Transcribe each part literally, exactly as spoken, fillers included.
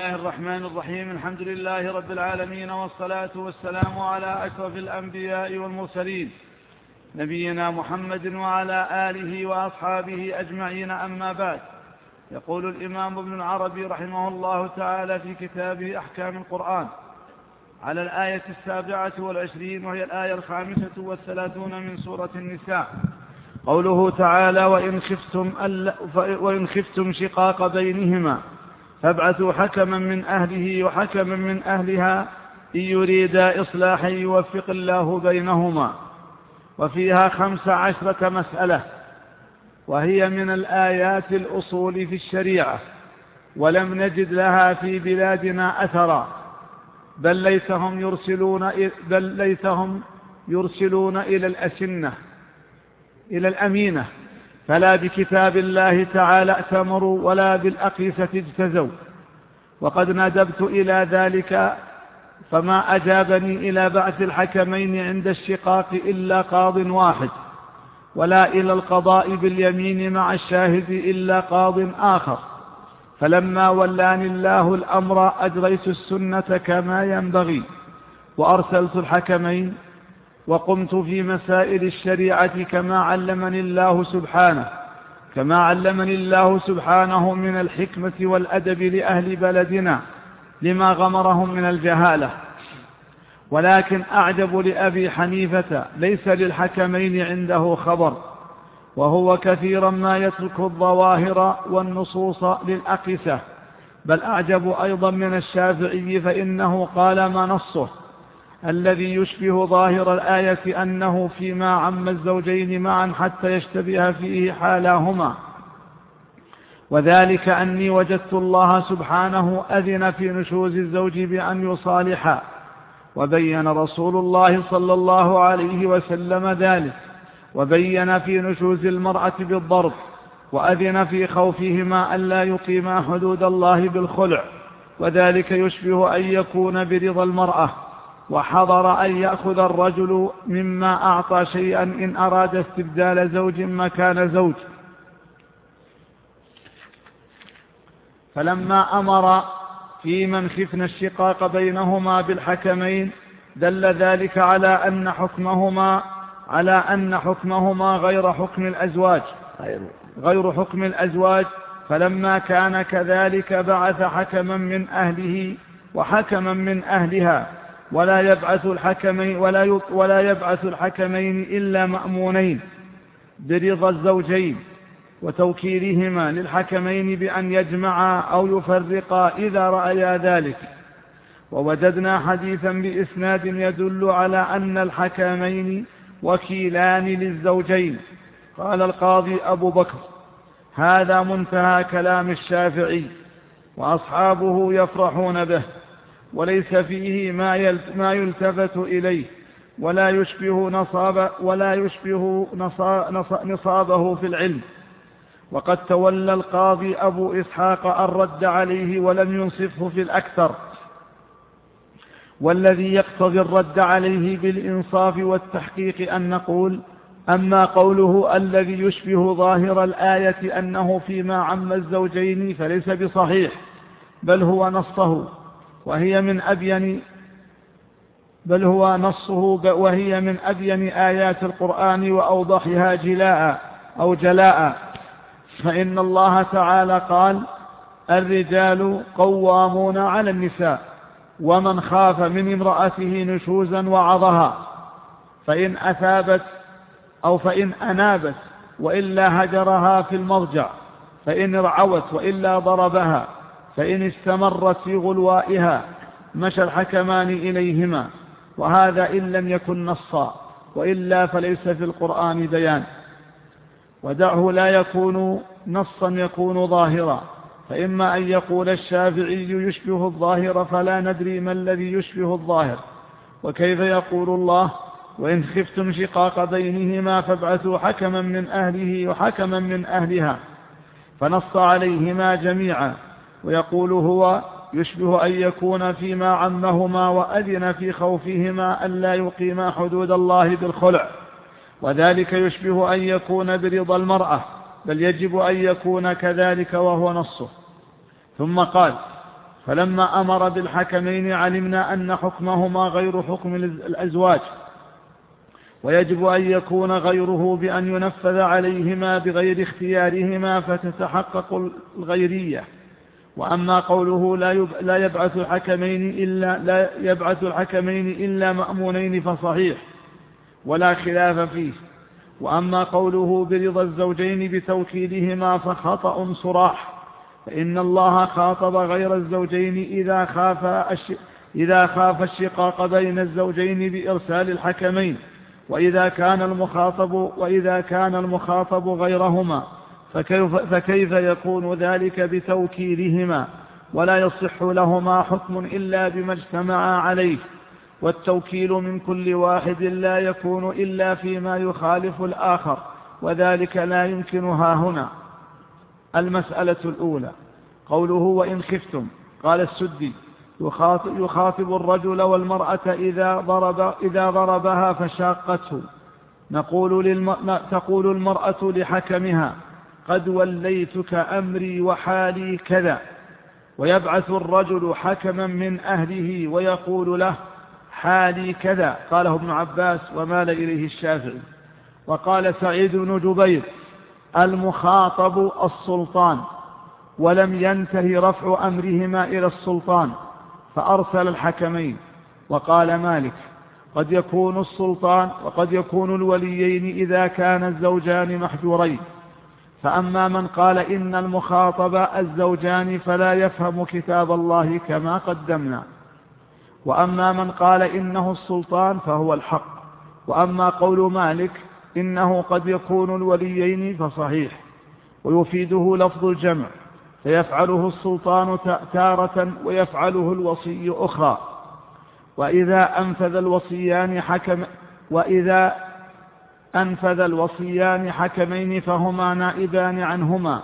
الله الرحمن الرحيم. الحمد لله رب العالمين، والصلاة والسلام على أشرف الأنبياء والمرسلين نبينا محمد وعلى آله وأصحابه أجمعين، أما بعد. يقول الإمام ابن العربي رحمه الله تعالى في كتابه أحكام القرآن على الآية السابعة والعشرين، وهي الآية الخامسة والثلاثون من سورة النساء، قوله تعالى: وإن خفتم, وإن خفتم شقاق بينهما فابعثوا حكما من أهله وحكما من أهلها إن يريدا إصلاحا يوفق الله بينهما. وفيها خمس عشرة مسألة، وهي من الآيات الأصول في الشريعة، ولم نجد لها في بلادنا أثرا، بل ليتهم يرسلون, بل ليتهم يرسلون إلى الأسنة إلى الأمينة، فلا بكتاب الله تعالى ائتمروا ولا بالأقيسة اجتزوا. وقد ندبت إلى ذلك فما أجابني إلى بعث الحكمين عند الشقاق إلا قاض واحد، ولا إلى القضاء باليمين مع الشاهد إلا قاض آخر. فلما ولاني الله الأمر أجريت السنة كما ينبغي، وأرسلت الحكمين، وقمت في مسائل الشريعة كما علمني الله سبحانه كما علمني الله سبحانه من الحكمة والأدب لأهل بلدنا لما غمرهم من الجهالة. ولكن أعجب لأبي حنيفة ليس للحكمين عنده خبر، وهو كثيرا ما يترك الظواهر والنصوص للأقسة. بل أعجب أيضا من الشافعي، فإنه قال ما نصه الذي يشبه ظاهر الآية أنه فيما عم الزوجين معا حتى يشتبه فيه حالاهما، وذلك أني وجدت الله سبحانه أذن في نشوز الزوج بأن يصالحا، وبين رسول الله صلى الله عليه وسلم ذلك، وبين في نشوز المرأة بالضرب، وأذن في خوفهما ألا يقيما حدود الله بالخلع، وذلك يشبه أن يكون برضا المرأة، وحضر أن يأخذ الرجل مما أعطى شيئا إن أراد استبدال زوج مكان زوج. فلما أمر في من خفن الشقاق بينهما بالحكمين دل ذلك على أن حكمهما على أن حكمهما غير حكم الأزواج غير حكم الأزواج فلما كان كذلك بعث حكما من أهله وحكما من أهلها، ولا يبعث الحكمين ولا ولا يبعث الحكمين إلا مأمونين برضا الزوجين، وتوكيلهما للحكمين بأن يجمعا أو يفرقا إذا رأيا ذلك. ووجدنا حديثا بإسناد يدل على أن الحكمين وكيلان للزوجين. قال القاضي أبو بكر: هذا منتهى كلام الشافعي، وأصحابه يفرحون به، وليس فيه ما يلتفت إليه، ولا يشبه نصاب ولا يشبه نصابه في العلم. وقد تولى القاضي أبو إسحاق الرد عليه ولم ينصفه في الأكثر، والذي يقتضي الرد عليه بالإنصاف والتحقيق أن نقول: أما قوله الذي يشبه ظاهر الآية أنه فيما عم الزوجين فليس بصحيح، بل هو نصه وهي من أبين بل هو نصه وهي من أبين آيات القرآن وأوضحها جلاء أو جلاء. فإن الله تعالى قال: الرجال قوامون على النساء، ومن خاف من امرأته نشوزا وعظها، فإن أثابت أو فإن أنابت وإلا هجرها في المضجع، فإن رعوت وإلا ضربها، فإن استمرت في غلوائها مشى الحكمان إليهما. وهذا إن لم يكن نصا، وإلا فليس في القرآن بيان. ودعه لا يكون نصا يكون ظاهرا، فإما أن يقول الشافعي يشبه الظاهر، فلا ندري ما الذي يشبه الظاهر، وكيف يقول الله: وإن خفتم شقاق بينهما فابعثوا حكما من أهله وحكما من أهلها، فنص عليهما جميعا. ويقول هو يشبه أن يكون فيما عمهما وأذن في خوفهما ألا يقيما حدود الله بالخلع، وذلك يشبه أن يكون برضا المرأة، بل يجب أن يكون كذلك وهو نصه. ثم قال: فلما أمر بالحكمين علمنا أن حكمهما غير حكم الأزواج، ويجب أن يكون غيره بأن ينفذ عليهما بغير اختيارهما فتتحقق الغيرية. وأما قوله لا يبعث الحكمين إلا, لا يبعث الحكمين إلا مأمونين فصحيح ولا خلاف فيه. وأما قوله برضا الزوجين بتوكيلهما فخطأ صراح، فإن الله خاطب غير الزوجين إذا خاف, الش... إذا خاف الشقاق بين الزوجين بإرسال الحكمين، وإذا كان المخاطب, وإذا كان المخاطب غيرهما فكيف, فكيف يكون ذلك بتوكيلهما؟ ولا يصح لهما حكم إلا بما اجتمعا عليه، والتوكيل من كل واحد لا يكون إلا فيما يخالف الآخر، وذلك لا يمكن هاهنا. المسألة الأولى قوله وإن خفتم، قال السدي يخاطب الرجل والمرأة إذا, ضرب إذا ضربها فشاقته. نقول للم... تقول المرأة لحكمها قد وليتك أمري وحالي كذا، ويبعث الرجل حكما من أهله ويقول له حالي كذا. قاله ابن عباس ومال إليه الشافعي. وقال سعيد بن جبير المخاطب السلطان، ولم ينتهي رفع أمرهما إلى السلطان فأرسل الحكمين. وقال مالك قد يكون السلطان وقد يكون الوليين إذا كان الزوجان محجورين. فأما من قال إن المخاطب الزوجان فلا يفهم كتاب الله كما قدمنا، وأما من قال إنه السلطان فهو الحق. وأما قول مالك إنه قد يكون الوليين فصحيح، ويفيده لفظ الجمع، فيفعله السلطان تارة ويفعله الوصي أخرى. وإذا أنفذ الوصيان حكم وإذا أنفذ الوصيان حكمين فهما نائبان عنهما،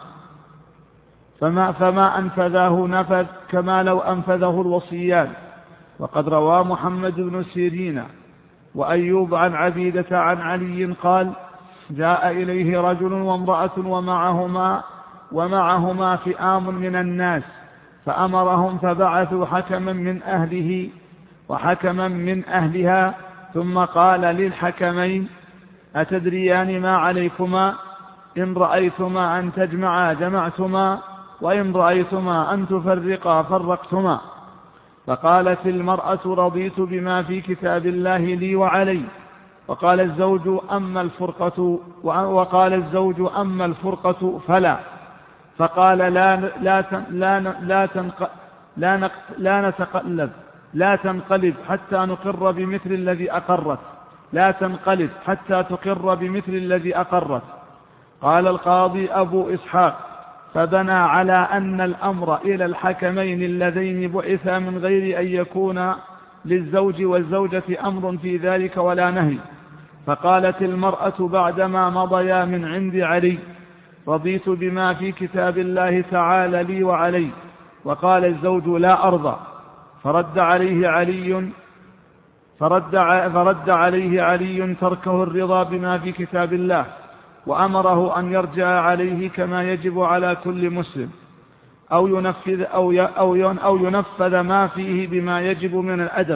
فما, فما أنفذاه نفذ كما لو أنفذه الوصيان. وقد روى محمد بن سيرين وأيوب عن عبيدة عن علي قال جاء إليه رجل وامرأة ومعهما, ومعهما فئام من الناس، فأمرهم فبعثوا حكما من أهله وحكما من أهلها، ثم قال للحكمين أتدريان ما عليكما؟ إن رأيتما أن تجمعا جمعتما، وإن رأيتما أن تفرقا فرقتما. فقالت المرأة رضيت بما في كتاب الله لي وعلي. وقال الزوج أما الفرقة وقال الزوج أما الفرقة فلا. فقال لا لا لا لا تنق لا, نق لا نتقلب لا تنقلب حتى نقر بمثل الذي أقرت لا تنقلب حتى تقر بمثل الذي أقرت. قال القاضي أبو إسحاق فبنى على أن الأمر إلى الحكمين اللذين بعثا من غير أن يكون للزوج والزوجة أمر في ذلك ولا نهي. فقالت المرأة بعدما مضيا من عند علي رضيت بما في كتاب الله تعالى لي وعلي. وقال الزوج لا أرضى. فرد عليه علي فرد, فرد عليه علي تركه الرضا بما في كتاب الله، وأمره أن يرجع عليه كما يجب على كل مسلم، أو ينفذ, أو أو أو ينفذ ما فيه بما يجب من الأدب.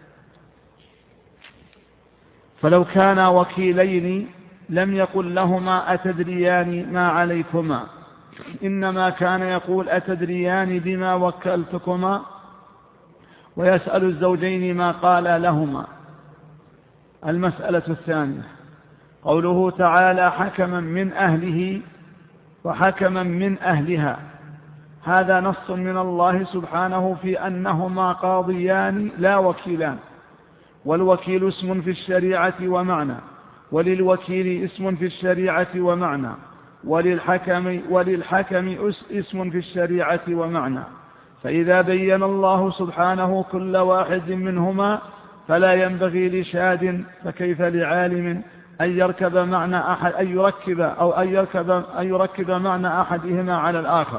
فلو كان وكيلين لم يقل لهما أتدريان ما عليكما، إنما كان يقول أتدريان بما وكلتكما، ويسأل الزوجين ما قال لهما. المسألة الثانية قوله تعالى حكما من أهله وحكما من أهلها، هذا نص من الله سبحانه في أنهما قاضيان لا وكيلان، والوكيل اسم في الشريعة ومعنى، وللوكيل اسم في الشريعة ومعنى، وللحكم, وللحكم اسم في الشريعة ومعنى. فإذا بين الله سبحانه كل واحد منهما فلا ينبغي لشاد فكيف لعالم أن يركب معنى أحد أن يركب أو أن يركب, أن يركب معنى أحدهما على الآخر،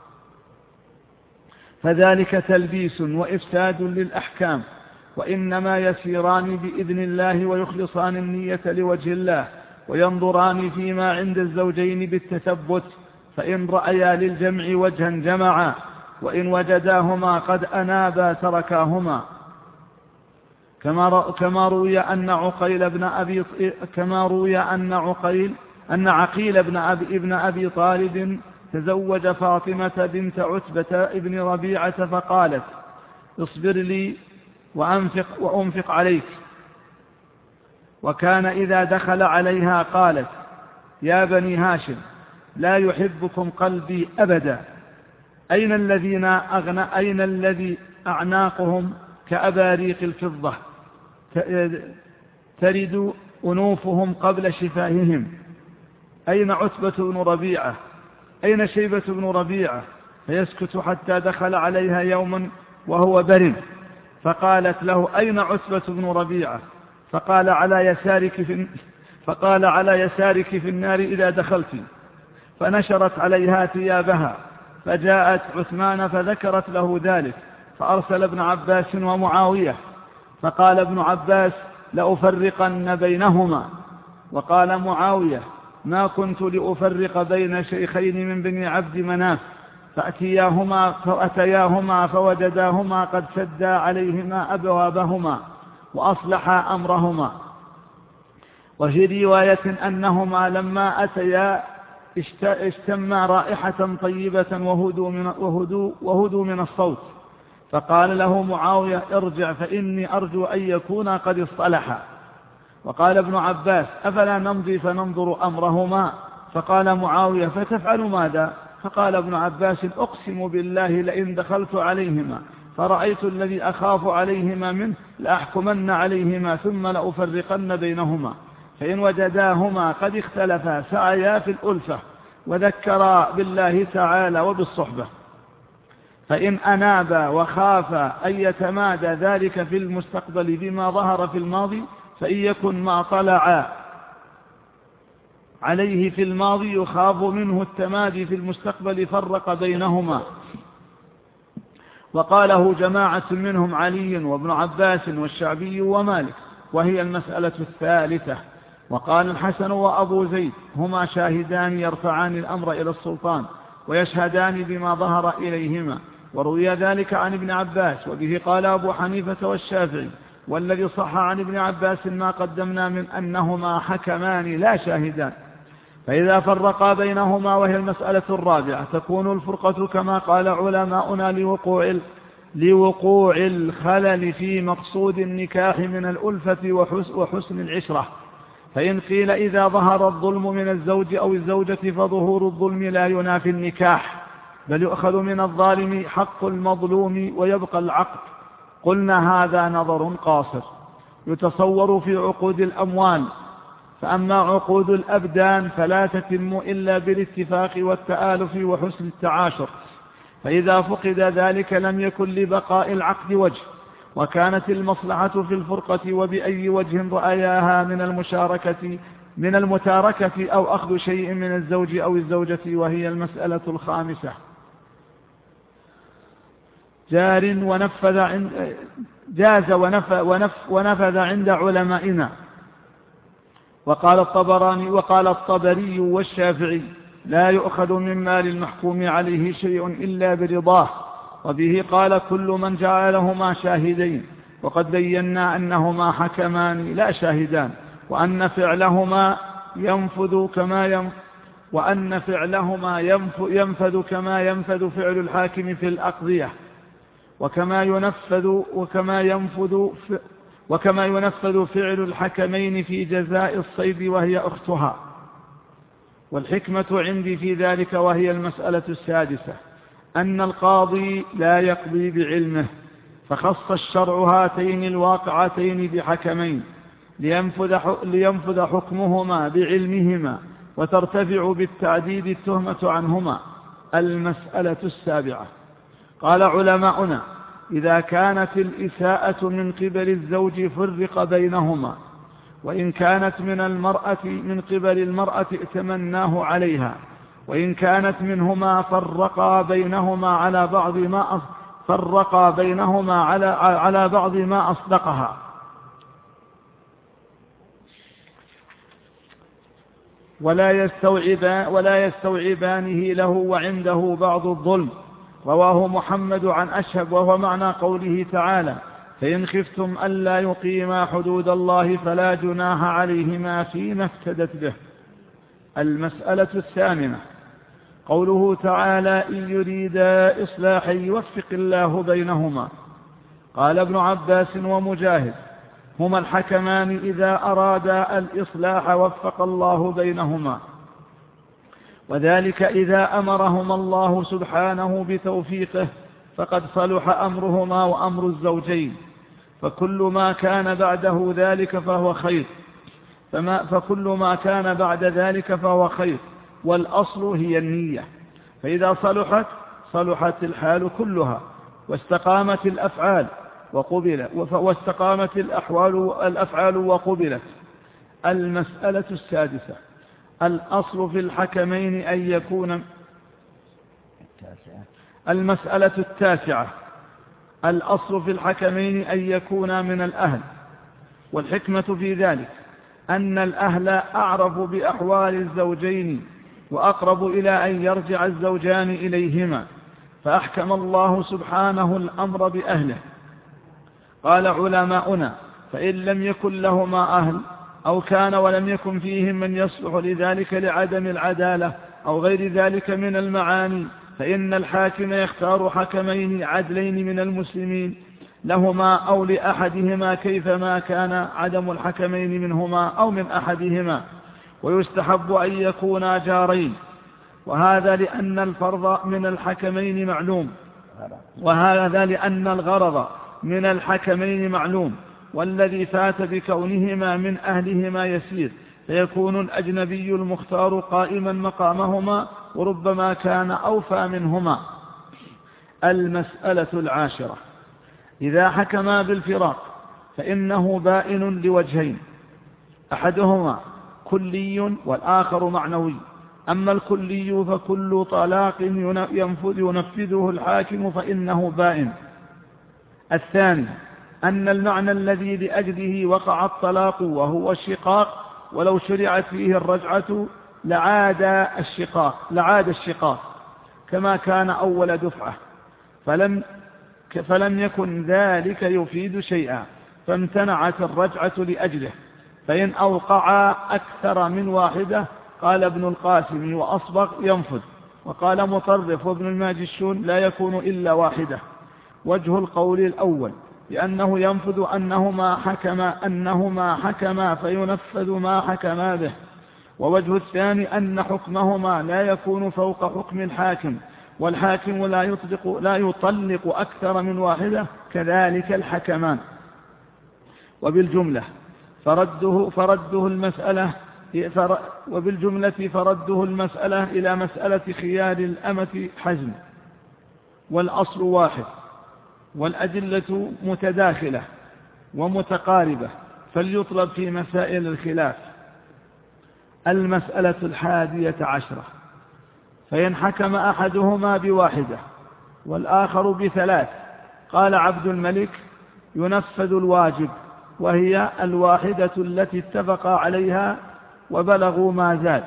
فذلك تلبيس وإفساد للأحكام، وإنما يسيران بإذن الله ويخلصان النية لوجه الله، وينظران فيما عند الزوجين بالتثبت، فإن رأيا للجمع وجها جمعا، وإن وجداهما قد أنابا تركاهما. كما كما روي أن عقيل بن أبي كما روي أن عقيل أن عقيل بن أبي ابن أبي طالب تزوج فاطمة بنت عتبة ابن ربيعة فقالت: اصبر لي وأنفق, وأنفق عليك. وكان إذا دخل عليها قالت: يا بني هاشم لا يحبكم قلبي أبدا، أين الذين أغنى أين الذي أعناقهم كأباريق الفضة ترد أنوفهم قبل شفاههم؟ أين عتبة بن ربيعة؟ أين شيبة بن ربيعة؟ فيسكت حتى دخل عليها يوما وهو برم، فقالت له: أين عتبة بن ربيعة؟ فقال: على يسارك في فقال على يسارك في النار إذا دخلت. فنشرت عليها ثيابها، فجاءت عثمان فذكرت له ذلك، فأرسل ابن عباس ومعاوية، فقال ابن عباس: لأفرقن بينهما. وقال معاوية: ما كنت لأفرق بين شيخين من بني عبد مناف، فأتياهما, فأتياهما فوجداهما قد سدا عليهما أبوابهما وأصلحا أمرهما. وفي رواية أنهما لما أتيا اشتما رائحة طيبة وهدوا من, وهدوا وهدوا من الصوت، فقال له معاوية: ارجع فإني أرجو أن يكونا قد اصطلحا. وقال ابن عباس: أفلا نمضي فننظر أمرهما؟ فقال معاوية: فتفعل ماذا؟ فقال ابن عباس: أقسم بالله لئن دخلت عليهما فرأيت الذي أخاف عليهما منه لأحكمن عليهما ثم لأفرقن بينهما، فإن وجداهما قد اختلفا سعيا في الألفة وذكرا بالله تعالى وبالصحبة، فإن أنابا وخافا أن يتمادى ذلك في المستقبل بما ظهر في الماضي، فإن يكن ما طلع عليه في الماضي يخاف منه التمادي في المستقبل فرق بينهما. وقاله جماعة منهم علي وابن عباس والشعبي ومالك، وهي المسألة الثالثة. وقال الحسن وأبو زيد: هما شاهدان يرفعان الأمر إلى السلطان ويشهدان بما ظهر إليهما. وروي ذلك عن ابن عباس، وبه قال أبو حنيفة والشافعي، والذي صح عن ابن عباس ما قدمنا من أنهما حكمان لا شاهدان. فإذا فرقا بينهما، وهي المسألة الرابعة، تكون الفرقة كما قال علماؤنا لوقوع لوقوع الخلل في مقصود النكاح من الألفة وحسن العشرة. فإن قيل إذا ظهر الظلم من الزوج أو الزوجة فظهور الظلم لا ينافي النكاح، بل يؤخذ من الظالم حق المظلوم ويبقى العقد، قلنا هذا نظر قاصر يتصور في عقود الأموال. فأما عقود الأبدان فلا تتم إلا بالاتفاق والتآلف وحسن التعاشر، فإذا فقد ذلك لم يكن لبقاء العقد وجه، وكانت المصلحة في الفرقة وبأي وجه رأياها من المشاركة من المتاركة أو أخذ شيء من الزوج أو الزوجة، وهي المسألة الخامسة. جار ونفذ عند جاز ونفذ, ونف ونفذ عند علمائنا. وقال الطبراني وقال الطبري والشافعي: لا يؤخذ من مال المحكوم عليه شيء إلا برضاه. وبه قال كل من جعلهما شاهدين، وقد بينا أنهما حكمان لا شاهدان، وأن فعلهما ينفذ كما ينفذ وأن فعلهما ينفذ كما ينفذ فعل الحاكم في الأقضية، وكما ينفذ وكما ينفذ وكما ينفذ فعل الحكمين في جزاء الصيد وهي أختها. والحكمة عندي في ذلك، وهي المسألة السادسة، أن القاضي لا يقضي بعلمه، فخص الشرع هاتين الواقعتين بحكمين لينفذ, لينفذ حكمهما بعلمهما، وترتفع بالتعديد التهمة عنهما. المسألة السابعة، قال علماؤنا: إذا كانت الإساءة من قبل الزوج فرق بينهما، وإن كانت من المرأة من قبل المرأة ائتمناه عليها، وإن كانت منهما فرقا بينهما على بعض ما فرقا بينهما على على بعض ما أصدقها، ولا يستوعبان ولا يستوعبانه له وعنده بعض الظلم، رواه محمد عن أشهب، وهو معنى قوله تعالى: فإن خفتم ألا يقيما حدود الله فلا جناح عليهما فيما افتدت به. المسألة الثامنة قوله تعالى: إن يريدا إصلاحا يوفق الله بينهما. قال ابن عباس ومجاهد: هما الحكمان إذا أرادا الإصلاح وفق الله بينهما، وذلك إذا أمرهما الله سبحانه بتوفيقه فقد صلح أمرهما وأمر الزوجين، فكل ما كان بعده ذلك فهو خير فما فكل ما كان بعد ذلك فهو خير، والأصل هي النية، فإذا صلحت صلحت الحال كلها، واستقامت الأفعال وقبلت واستقامت الأحوال الأفعال وقبلت. المسألة السادسة الأصل في الحكمين أن يكون المسألة التاسعة الأصل في الحكمين أن يكونا من الأهل، والحكمة في ذلك أن الأهل أعرف بأحوال الزوجين وأقرب إلى أن يرجع الزوجان إليهما، فأحكم الله سبحانه الأمر بأهله. قال علماؤنا: فإن لم يكن لهما أهل أو كان ولم يكن فيهم من يصلح لذلك لعدم العدالة أو غير ذلك من المعاني، فإن الحاكم يختار حكمين عدلين من المسلمين لهما أو لأحدهما كيفما كان عدم الحكمين منهما أو من أحدهما، ويستحب أن يكونا جارين، وهذا لأن الفرض من الحكمين معلوم وهذا لأن الغرض من الحكمين معلوم، والذي فات بكونهما من أهلهما يسير، فيكون الأجنبي المختار قائما مقامهما، وربما كان أوفى منهما. المسألة العاشرة إذا حكما بالفراق فإنه بائن لوجهين: أحدهما كلي والآخر معنوي. أما الكلي فكل طلاق ينفذه الحاكم فإنه بائن. الثاني أن المعنى الذي لأجله وقع الطلاق وهو الشقاق، ولو شرعت فيه الرجعة لعاد الشقاق, لعاد الشقاق كما كان أول دفعة، فلم, فلم يكن ذلك يفيد شيئا، فامتنعت الرجعة لأجله. فإن أوقع أكثر من واحدة قال ابن القاسم وأصبغ ينفذ، وقال مطرف وابن الماجشون لا يكون إلا واحدة. وجه القول الأول لأنه ينفذ أنهما حكما أنهما حكما فينفذ ما حكما به. ووجه الثاني أن حكمهما لا يكون فوق حكم الحاكم، والحاكم لا يطلق, لا يطلق أكثر من واحدة، كذلك الحكمان. وبالجملة فرده, فرده المسألة وبالجملة فرده المسألة إلى مسألة خيار الأمة حزم، والأصل واحد، والأدلة متداخلة ومتقاربة، فليطلب في مسائل الخلاف. المسألة الحادية عشرة فإن حكم أحدهما بواحدة والآخر بثلاث قال عبد الملك: ينفذ الواجب، وهي الواحدة التي اتفقا عليها وبلغوا ما زاد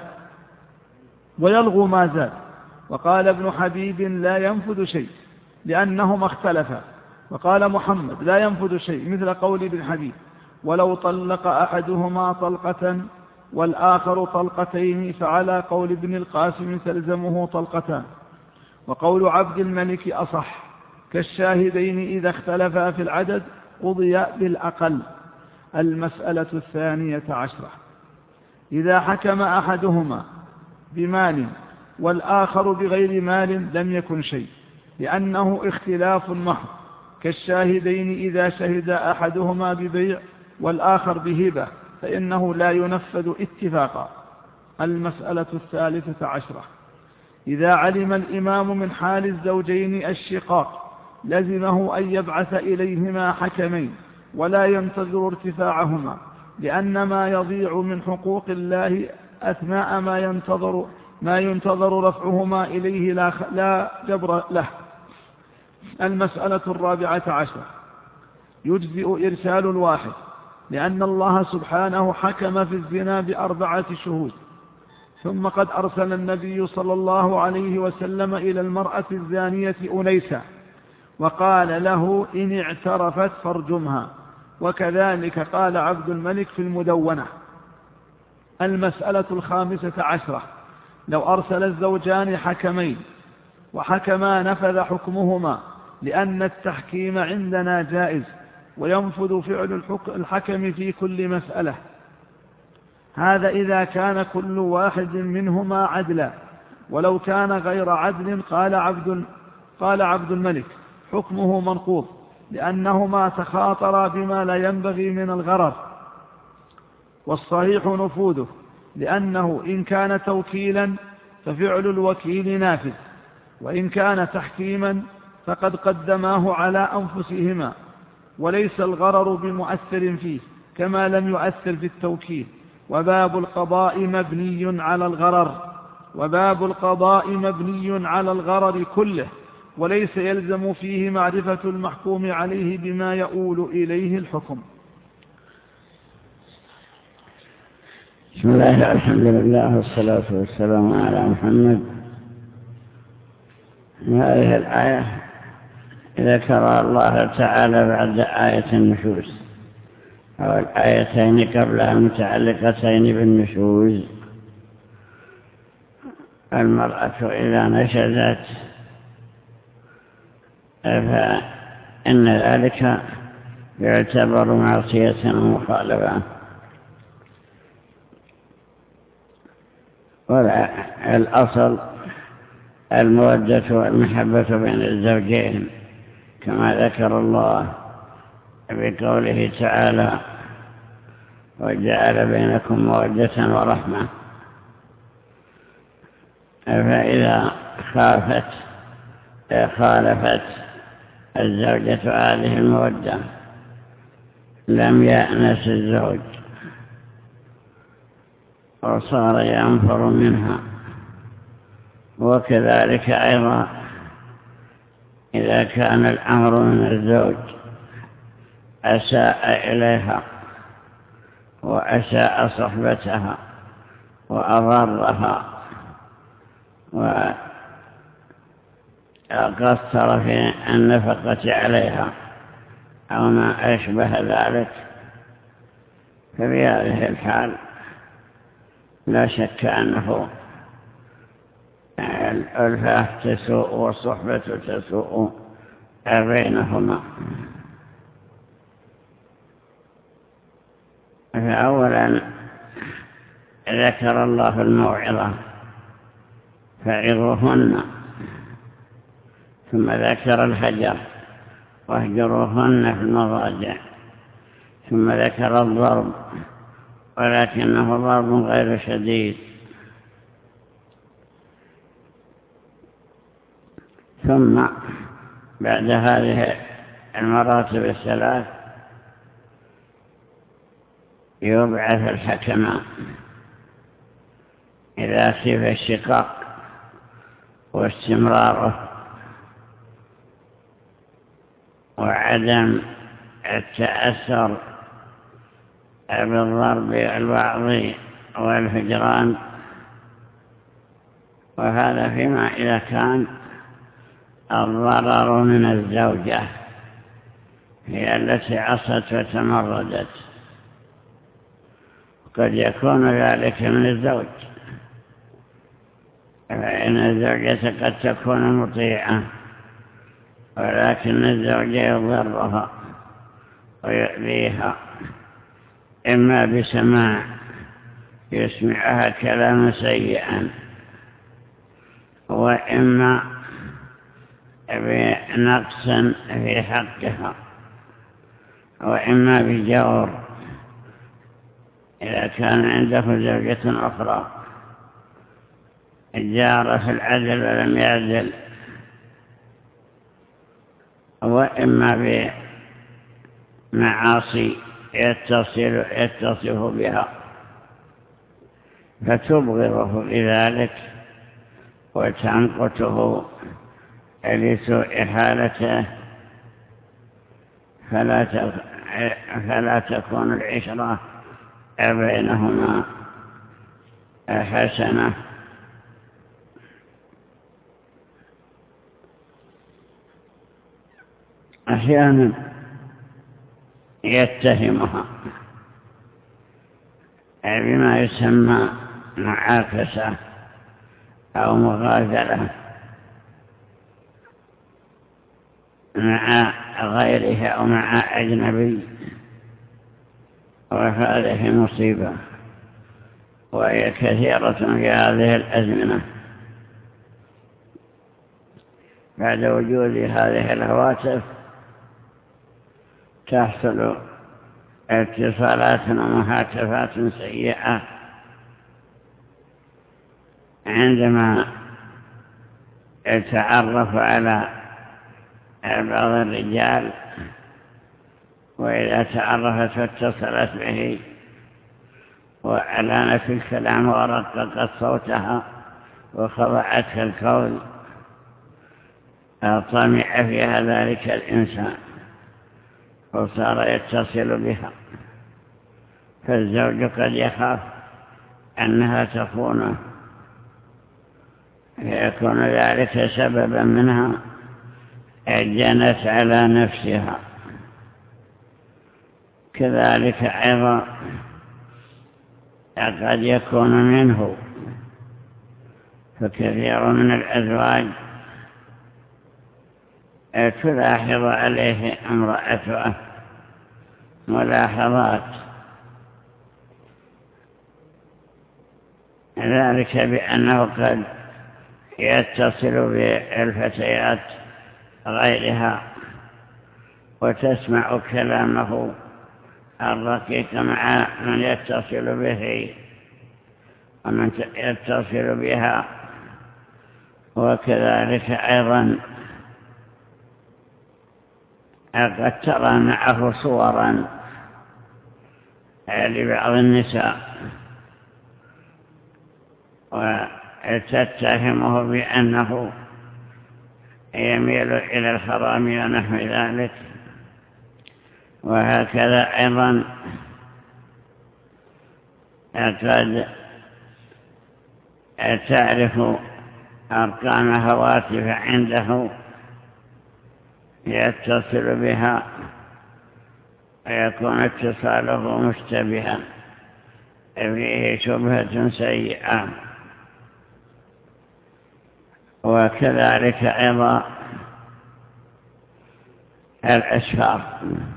ويلغوا ما زاد. وقال ابن حبيب: لا ينفذ شيء لأنهما اختلفا. وقال محمد: لا ينفذ شيء، مثل قول ابن حبيب: ولو طلق أحدهما طلقة والآخر طلقتين فعلى قول ابن القاسم تلزمه طلقتان. وقول عبد الملك أصح، كالشاهدين إذا اختلفا في العدد قضي بالأقل. المسألة الثانية عشرة إذا حكم أحدهما بمال والآخر بغير مال لم يكن شيء، لأنه اختلاف محض، كالشاهدين إذا شهد أحدهما ببيع والآخر بهبة فإنه لا ينفذ اتفاقا. المسألة الثالثة عشرة إذا علم الإمام من حال الزوجين الشقاق لزمه أن يبعث إليهما حكمين ولا ينتظر ارتفاعهما، لأن ما يضيع من حقوق الله أثناء ما ينتظر ما ينتظر رفعهما إليه لا, لا جبر له. المسألة الرابعة عشرة يجزئ إرسال الواحد، لأن الله سبحانه حكم في الزنا بأربعة شهود، ثم قد أرسل النبي صلى الله عليه وسلم إلى المرأة الزانية أنيسا وقال له إن اعترفت فارجمها. وكذلك قال عبد الملك في المدونة. المسألة الخامسة عشرة: لو أرسل الزوجان حكمين وحكما نفذ حكمهما، لأن التحكيم عندنا جائز وينفذ فعل الحكم في كل مسألة. هذا إذا كان كل واحد منهما عدلا، ولو كان غير عدل قال عبد, قال عبد الملك حكمه منقوض، لأنهما تخاطرا بما لا ينبغي من الغرر، والصحيح نفوذه، لأنه إن كان توكيلا ففعل الوكيل نافذ، وإن كان تحكيما فقد قدماه على أنفسهما، وليس الغرر بمؤثر فيه كما لم يؤثر في التوكيل. وباب القضاء مبني على الغرر وباب القضاء مبني على الغرر كله، وليس يلزم فيه معرفة المحكوم عليه بما يؤول إليه الحكم. بسم الله، الحمد لله، والصلاة والسلام على محمد. هذه الآية ذكر الله تعالى بعد آية النشوز، أو الآيتين قبلها متعلقتين بالنشوز. المرأة إذا نشزت فإن ذلك يعتبر معصية ومخالفة، والأصل المودة والمحبة بين الزوجين، كما ذكر الله بقوله تعالى: وجعل بينكم مودة ورحمة. فإذا خافت خالفت الزوجة هذه المودة لم يأنس الزوج وصار ينفر منها. وكذلك أيضا إذا كان الأمر من الزوج أساء إليها وأساء صحبتها وأضرها وقصر في النفقة عليها أو ما أشبه ذلك، ففي هذه الحال لا شك أنه الألفة تسوء والصحبة تسوء بينهما. فأولا ذكر الله الموعظة فعظوهن، ثم ذكر الهجر واهجروهن في المضاجع، ثم ذكر الضرب ولكنه ضرب غير شديد، ثم بعد هذه المراتب الثلاث يبعث الحكمان إذا خيف الشقاق واستمراره وعدم التأثر بالضرب البعض والهجران. وهذا فيما إذا كان الضرر من الزوجة هي التي عصت وتمردت، قد يكون ذلك من الزوج، فإن الزوجة قد تكون مطيعة ولكن الزوج يضرها ويؤذيها، إما بسماع يسمعها كلاما سيئا، وإما بنقص في حقها، وإما بجور إذا كان عنده زوجة أخرى جار في العدل ولم يعدل، وإما بمعاصي يتصل يتصف بها فتبغضه لذلك وتنقته لسوء حالته، فلا فلا تكون العشرة بينهما حسنة. أحيانا يتهمها بما يسمى معاكسة أو مغازلة مع غيره أو مع أجنبي، وهذه مصيبة، وهي كثيرة في هذه الأزمنة بعد وجود هذه الهواتف. تحصل اتصالات ومهاتفات سيئة عندما يتعرف على بعض الرجال، وإذا تعرفت واتصلت به وأعلنت الكلام ورققت صوتها وخضعت في القول، طمع فيها ذلك الإنسان وصار يتصل بها، فالزوج قد يخاف أنها تخونه، يكون ذلك سببا منها جنت على نفسها. كذلك أيضا قد يكون منه، فكثير من الأزواج تلاحظ عليه امرأته ملاحظات، ذلك بأنه قد يتصل بالفتيات غيرها وتسمع كلامه الرقيق مع من يتصل به ومن يتصل بها. وكذلك أيضا قد ترى معه صورا لبعض النساء وتتهمه بأنه يميل إلى الحرام ونحو ذلك. وهكذا أيضا قد تعرف أرقام هواتف عنده يتصل بها ويكون اتصاله مشتبها فيه شبهة سيئة. وكذلك أيضا الأسفار،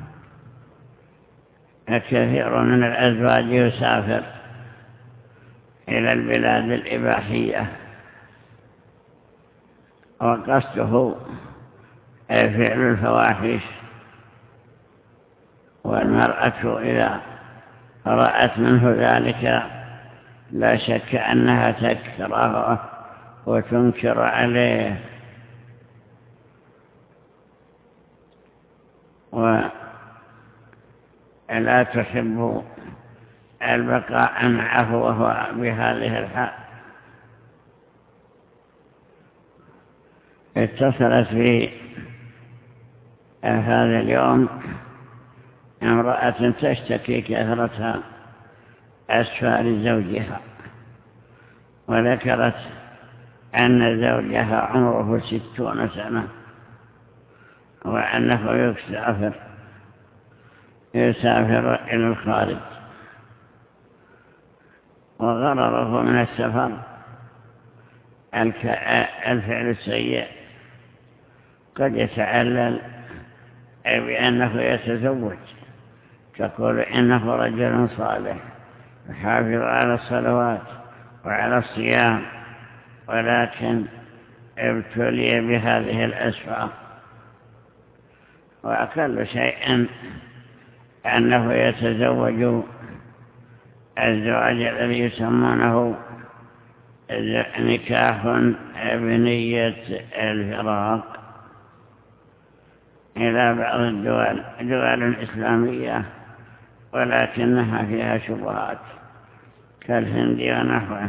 كثير من الأزواج يسافر إلى البلاد الإباحية وقصده فعل الفواحش، والمرأة إذا رأت منه ذلك لا شك أنها تكرهه وتنكر عليه، ولا تحب البقاء معه وهو بهذه الحال. اتصلت في هذا اليوم امرأة تشتكي كثرة أسفار زوجها، وذكرت أن زوجها عمره ستون سنة وأنه يسافر يسافر إلى الخارج، وغرره من السفر الفعل السيء قد يتعلل بأنه يتزوج، تقول إنه رجل صالح يحافظ على الصلوات وعلى الصيام، ولكن ابتلي بهذه الأسفار. وأقل شيء أنه يتزوج الزواج الذي يسمونه نكاح بنية الفراق إلى بعض الدول دول الإسلامية، ولكنها فيها شبهات كالهند ونحوه.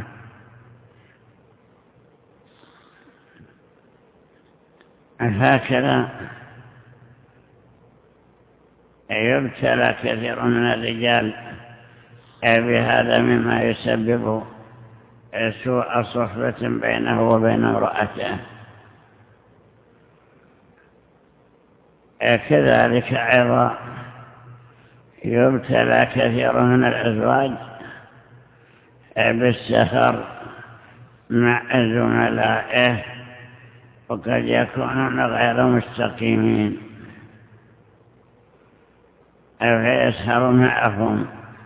هكذا يبتلى كثير من الرجال بهذا مما يسبب سوء صحبة بينه وبين امرأته. كذلك أيضا يبتلى كثير من الأزواج بالسهر مع زملائه، وقد يكونون غير مستقيمين فيسهر معهم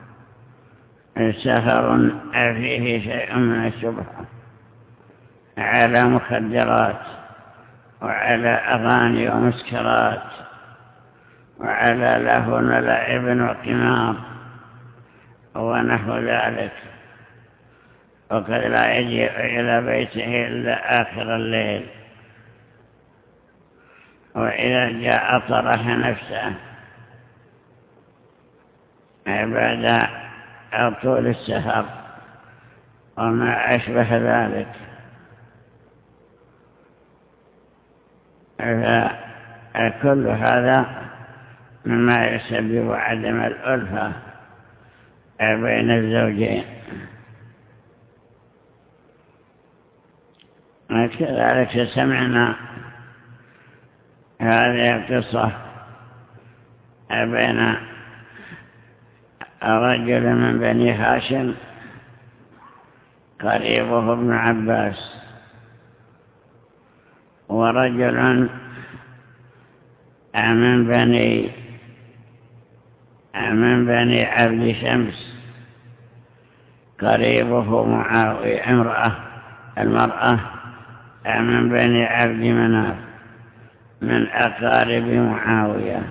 سهر فيه شيء من الشبهة على مخدرات وعلى أغاني ومسكرات وعلى لهو ولعب وقمار ونحو ذلك، وقد لا يجيء إلى بيته إلا آخر الليل، وإذا جاء طرح نفسه بعد طول السهر وما أشبه ذلك. فكل هذا مما يسبب عدم الألفة بين الزوجين. كذلك سمعنا هذه القصة بين رجل من بني هاشم قريبه ابن عباس ورجل من بني من بني عبد شمس قريبه معاوية، امرأة المرأة من بني عبد مناف من أقارب معاوية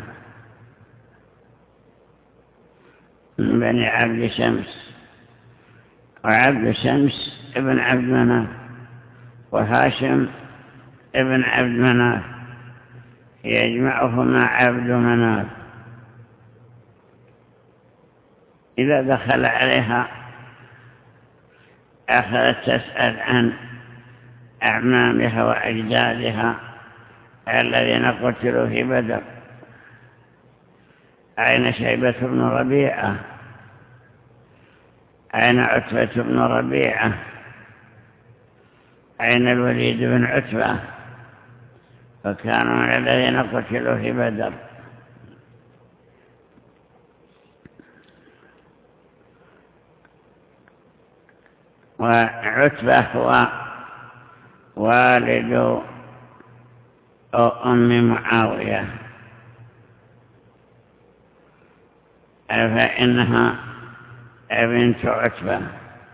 من بني عبد شمس، وعبد شمس ابن عبد مناف وهاشم ابن عبد مناف يجمعهما عبد مناف. إذا دخل عليها أخذت تسأل عن أعمامها وأجدادها الذين قتلوا في بدر، أين شيبة بن ربيعة، أين عتبة بن ربيعة، أين الوليد بن عتبة، فكانوا من الذين قتلوا في بدر. وعتبة هو والد أم معاوية، فإنها بنت عتبة.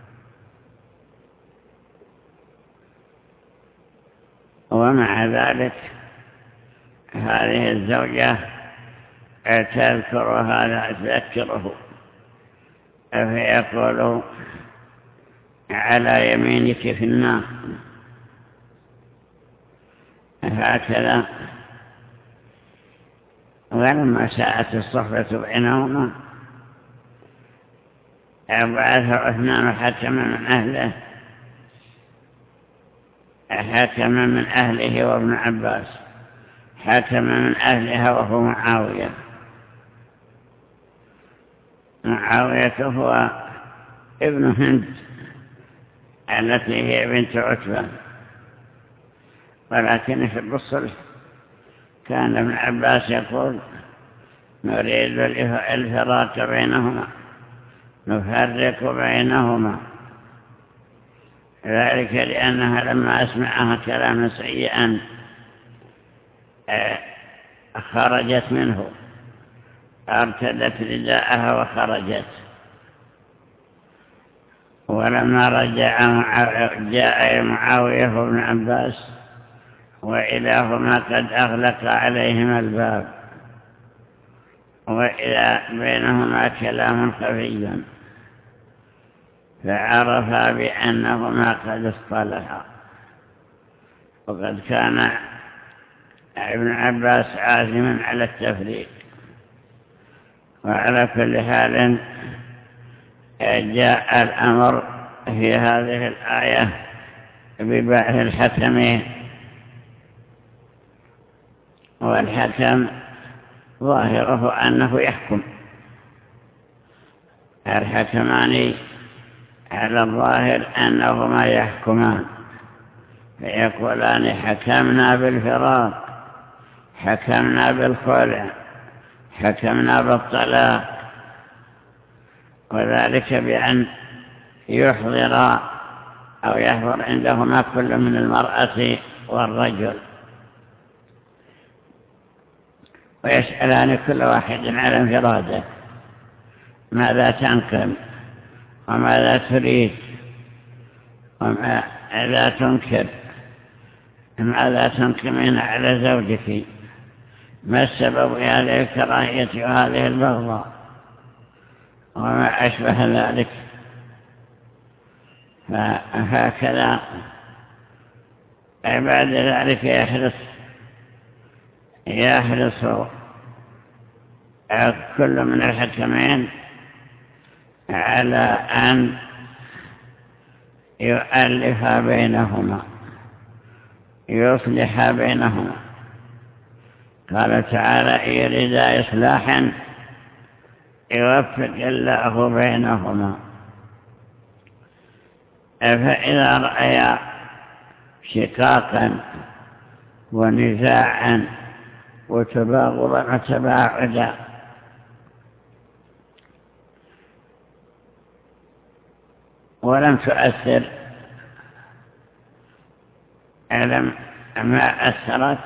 ومع ذلك هذه الزوجة تذكر هذا تذكره فيقول على يمينك في النار، هكذا. ولما ساءت الصحبة بينهما بعث عثمان حكما من أهله حكما من أهله وابن عباس حكما من أهلها وهو معاوية. معاوية هو ابن هند التي هي بنت عتبة، ولكن في الرسل كان ابن عباس يقول نريد الفراق بينهما نفرق بينهما، ذلك لأنها لما أسمعها كلاما سيئا خرجت منه، ارتدت رداءها وخرجت. ولما رجع جاء معاوية بن عباس وإلهما قد أغلق عليهما الباب وإذا بينهما كلام خفي، فعرفا بأنهما قد اصطلحا. وقد كان ابن عباس عازما على التفريق. وعلى كل حال جاء الأمر في هذه الآية ببعث الحكم، والحكم ظاهره أنه يحكم. الحكمان على الظاهر أنهما يحكمان فيقولان حكمنا بالفراق، حكمنا بالخلع، حكمنا بالطلاق، وذلك بأن يحضر أو يحضر عندهما كل من المرأة والرجل ويسألان كل واحد على انفراده ماذا تنقل وماذا تريد وماذا تنكر، ماذا تنقمين على زوجك، ما السبب هذه الكراهية وهذه البغضاء وما أشبه ذلك. فهكذا بعد ذلك يحرص يحرص كل من الحكمين على أن يؤلف بينهما يصلح بينهما. قال تعالى يريد إصلاحا يوفق الله بينهما. فإذا رأيا شقاقا ونزاعا وتباغضا وتباعدا ولم تؤثر ألم ما أثرت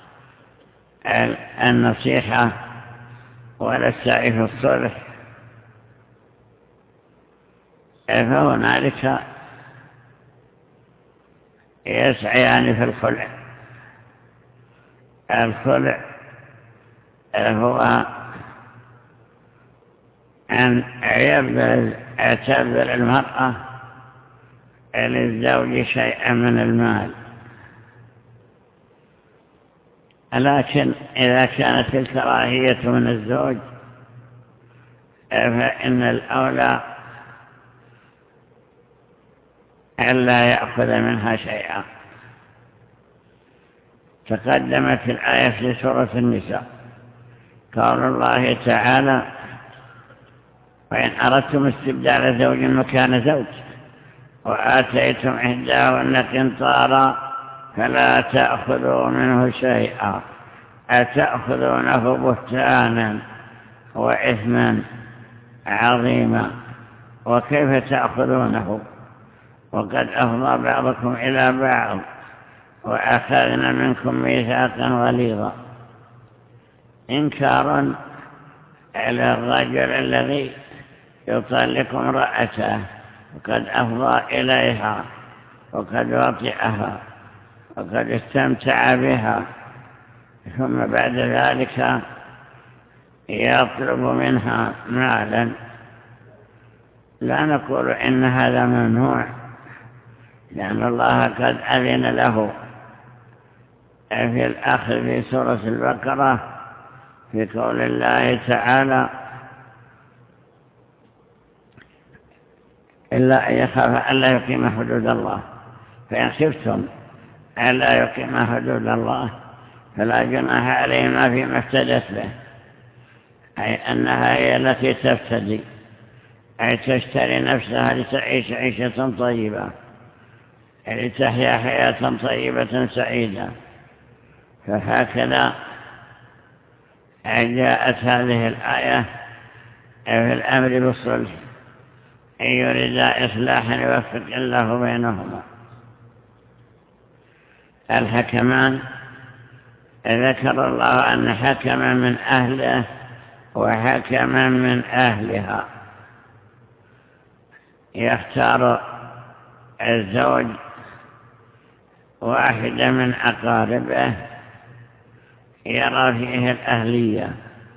النصيحة ولا السعي في الصلح، فهنالك يسعيان في الخلع. الخلع هو أن يبذل المرأة للزوج شيئا من المال، لكن إذا كانت الكراهية من الزوج فإن الأولى ألا يأخذ منها شيئا. تقدمت الآية في سورة النساء قال الله تعالى وإن أردتم استبدال زوج مكان زوج وآتيتم إحداهن قنطارا فلا تأخذوا منه شيئا أتأخذونه بهتانا وإثما عظيما وكيف تأخذونه وقد أفضى بعضكم إلى بعض وأخذنا منكم ميثاقا غليظا. إنكارا على الرجل الذي يطلق امرأته وقد أفضى إليها وقد وطئها وقد استمتع بها ثم بعد ذلك يطلب منها مالا. لا نقول إن هذا ممنوع لأن الله قد أذن له في الآخر في سورة البقرة في قول الله تعالى إلا أن يخاف ألا يقيم حدود الله فإن خفتم ألا يقيم حدود الله فلا جناح عليهما فيما افتدت به، أي أنها هي التي تفتدي أي تشتري نفسها لتعيش عيشة طيبة لتحيا حياة طيبة سعيدة. فهكذا جاءت هذه الآية في الأمر بالصلح إن يريد إصلاحا يوفق الله بينهما. الحكمان ذكر الله أن حكما من أهله وحكما من أهلها. يختار الزوج واحدة من أقاربه يرى فيه الأهلية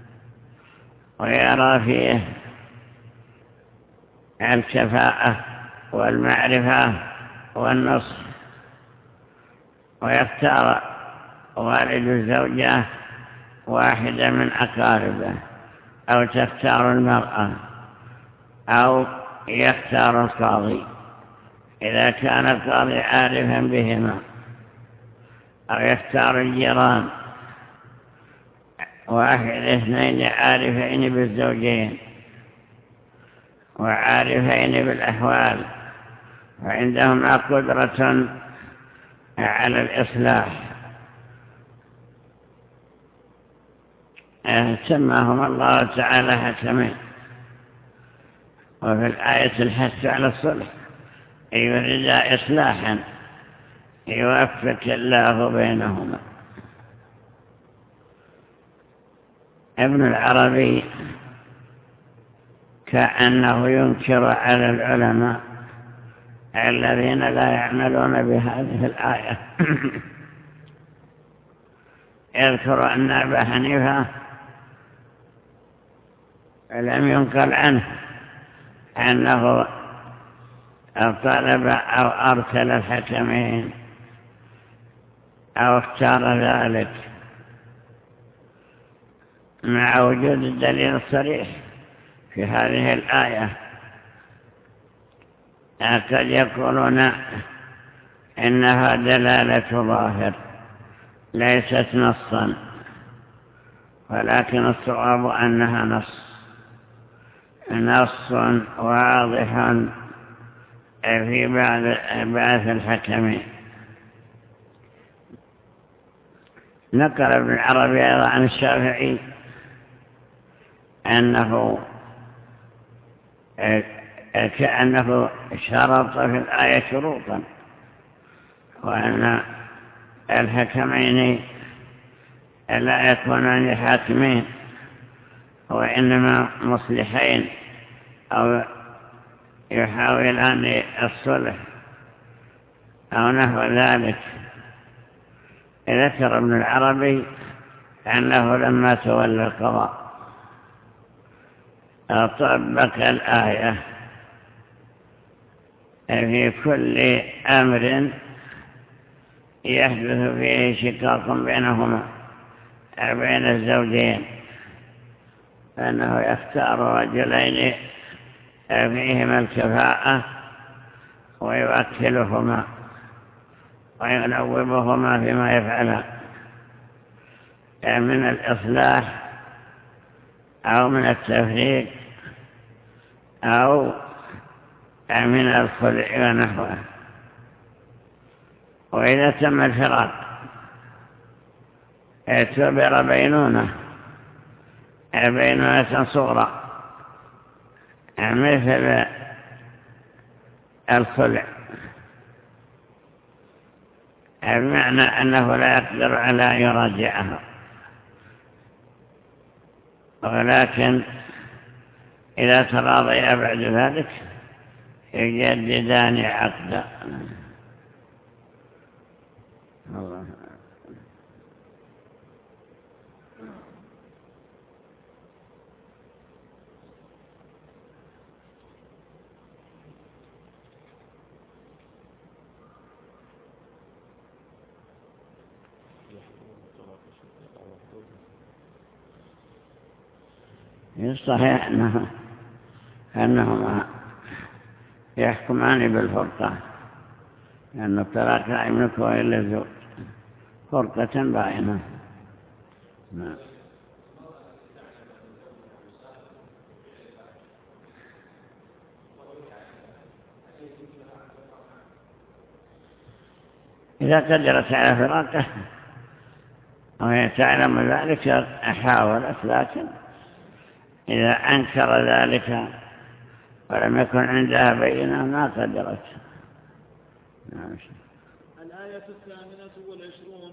ويرى فيه الكفاءة والمعرفة والنصح، ويختار والد الزوجة واحدة من أقاربه أو تختار المرأة أو يختار القاضي إذا كان القاضي عارفا بهما، أو يختار الجيران واحد اثنين عارفين بالزوجين وعارفين بالأحوال وعندهما قدرة على الإصلاح، سماهم الله تعالى حكمين. وفي الآية الحث على الصلح، يريد إصلاحا يوفق الله بينهما. ابن العربي كأنه ينكر على العلماء الذين لا يعملون بهذه الآية. يذكر أن أبا حنيفة لم ينقل عنه أنه طلب أو أرسل الحكمين أو اختار ذلك، مع وجود الدليل الصريح في هذه الآية. قد يقولون إنها دلالة ظاهر ليست نصا، ولكن الصواب أنها نص نص واضح في بعث الحكمين. نقل ابن العربي أيضا عن الشافعي أنه كأنه شرط في الآية شروطا، وأن الحكمين لا يكونان حاكمين وإنما مصلحين أو يحاولان الصلح أو نحو ذلك. ذكر ابن العربي أنه لما تولى القضاء طبق الآية في كل أمر يحدث فيه شقاق بينهما بين الزوجين، فإنه يختار رجلين فيهما الكفاءة ويوكلهما وينوبهما فيما يفعلان من الإصلاح أو من التفريق أو من الخلع ونحوه. وإذا تم الفراق اعتبر بينونة بينونة صغرى مثل الخلع، بمعنى أنه لا يقدر على يراجعها، ولكن إذا تراضيا بعد ذلك يجددان عقدا. الله صحيح أنه أنهما يحكمان بالفرقة، لأن الطلاق لا يملكه إلا الزوج، فرقة باينة. نعم. إذا قدرت على فراقه وهي تعلم ذلك حاولت، لكن إذا أنكر ذلك ولم يكن عندها بينة ما قدرت. نعم. الآية الثامنة والعشرون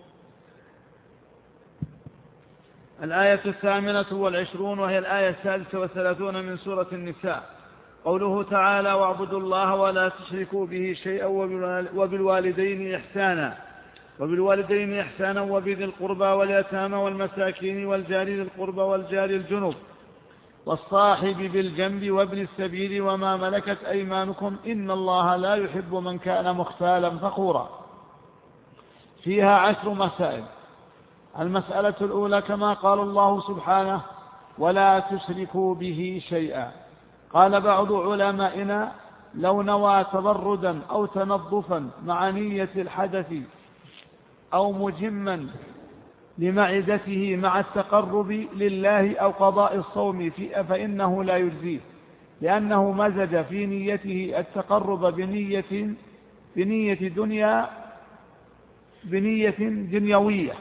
الآية الثامنة والعشرون وهي الآية السادسة والثلاثون من سورة النساء، قوله تعالى: واعبدوا الله ولا تشركوا به شيئا وبالوالدين إحسانا وبالوالدين إحسانا وبذي القربى واليتامى والمساكين والجار ذي القربى والجار الجنب والصاحب بالجنب وابن السبيل وما ملكت أيمانكم إن الله لا يحب من كان مختالا فخورا. فيها عشر مسائل. المسألة الأولى كما قال الله سبحانه: ولا تشركوا به شيئا. قال بعض علمائنا: لو نوى تبردا أو تنظفا مع نية الحدث أو مجما لمعدته مع التقرب لله أو قضاء الصوم فإنه لا يجزيه، لأنه مزج في نيته التقرب بنية بنية دنيا بنية دنيوية،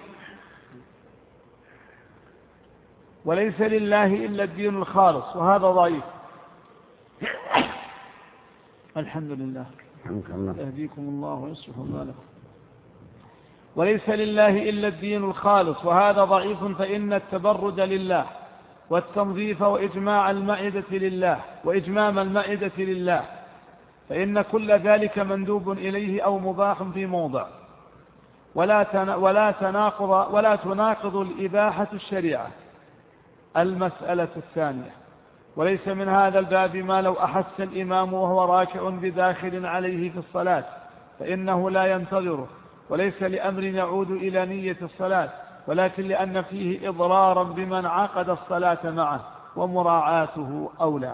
وليس لله إلا الدين الخالص، وهذا ضعيف. الحمد لله، يهديكم الله ويصلح بالكم. وليس لله إلا الدين الخالص، وهذا ضعيف، فإن التبرد لله والتنظيف وإجماع المائدة لله وإجمام المائدة لله، فإن كل ذلك مندوب إليه أو مباح في موضع، ولا ولا تناقض ولا تناقض الإباحة الشريعة. المسألة الثانية: وليس من هذا الباب ما لو أحس الإمام وهو راكع بداخل عليه في الصلاة فإنه لا ينتظره، وليس لأمر يعود إلى نية الصلاة، ولكن لأن فيه إضرارا بمن عقد الصلاة معه، ومراعاته أولى.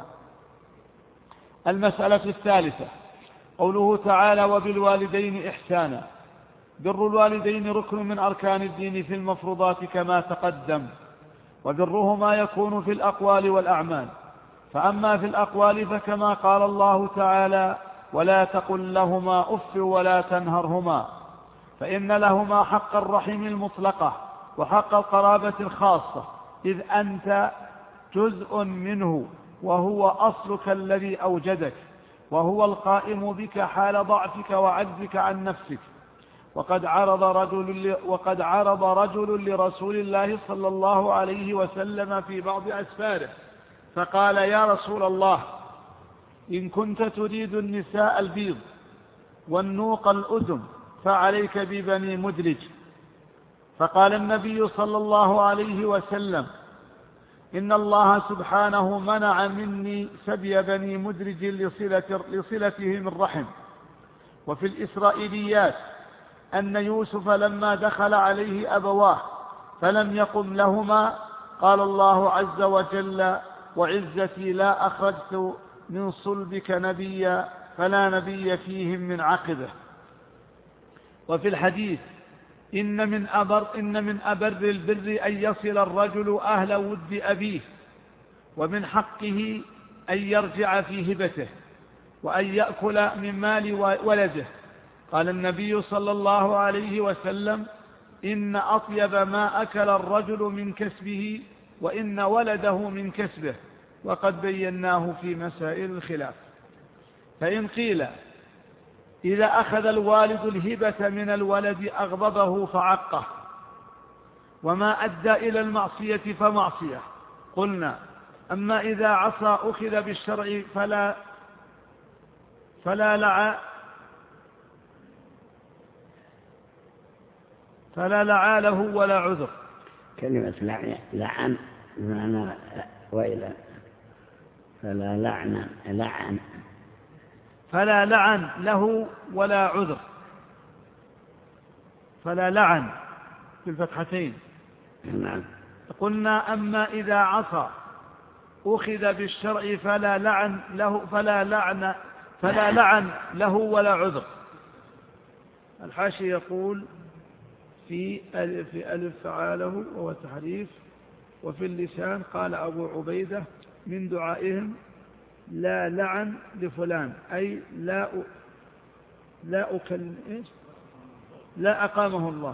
المسألة الثالثة: قوله تعالى: وبالوالدين إحسانا. بر الوالدين ركن من أركان الدين في المفروضات كما تقدم، وبرهما يكون في الأقوال والأعمال. فأما في الأقوال فكما قال الله تعالى: ولا تقل لهما أف ولا تنهرهما، فإن لهما حق الرحم المطلقة وحق القرابة الخاصة، إذ أنت جزء منه، وهو أصلك الذي أوجدك، وهو القائم بك حال ضعفك وعجزك عن نفسك. وقد عرض رجل وقد عرض رجل لرسول الله صلى الله عليه وسلم في بعض أسفاره فقال: يا رسول الله، إن كنت تريد النساء البيض والنوق الأدم فعليك ببني مدلج. فقال النبي صلى الله عليه وسلم: إن الله سبحانه منع مني سبي بني مدلج لصلة لصلتهم الرحم. وفي الإسرائيليات أن يوسف لما دخل عليه أبواه فلم يقم لهما قال الله عز وجل: وعزتي لا أخرجت من صلبك نبيا فلا نبي فيهم من عقبه. وفي الحديث: إن من أبر, إن من أبر البر أن يصل الرجل أهل ود أبيه، ومن حقه أن يرجع في هبته، وأن يأكل من مال ولده. قال النبي صلى الله عليه وسلم: إن أطيب ما أكل الرجل من كسبه، وإن ولده من كسبه، وقد بيناه في مسائل الخلاف. فإن قيل: إذا أخذ الوالد الهبة من الولد أغضبه فعقه، وما أدى إلى المعصية فمعصية، قلنا: أما إذا عصى أخذ بالشرع فلا فلا لع فلا لعى له ولا عذر. كلمة لعن لعن بمعنى ويلا، فلا لعن لعن فلا لعن له ولا عذر، فلا لعن بالفتحتين. نعم. قلنا: أما إذا عصى أخذ بالشرع فلا لعن له فلا لعن فلا لعن له ولا عذر. الحاشي يقول في ألف, في ألف فعاله وهو تحريف. وفي اللسان قال أبو عبيدة من دعائهم: لا لعن لفلان، أي لا لا أكلم إيش لا أقامه الله.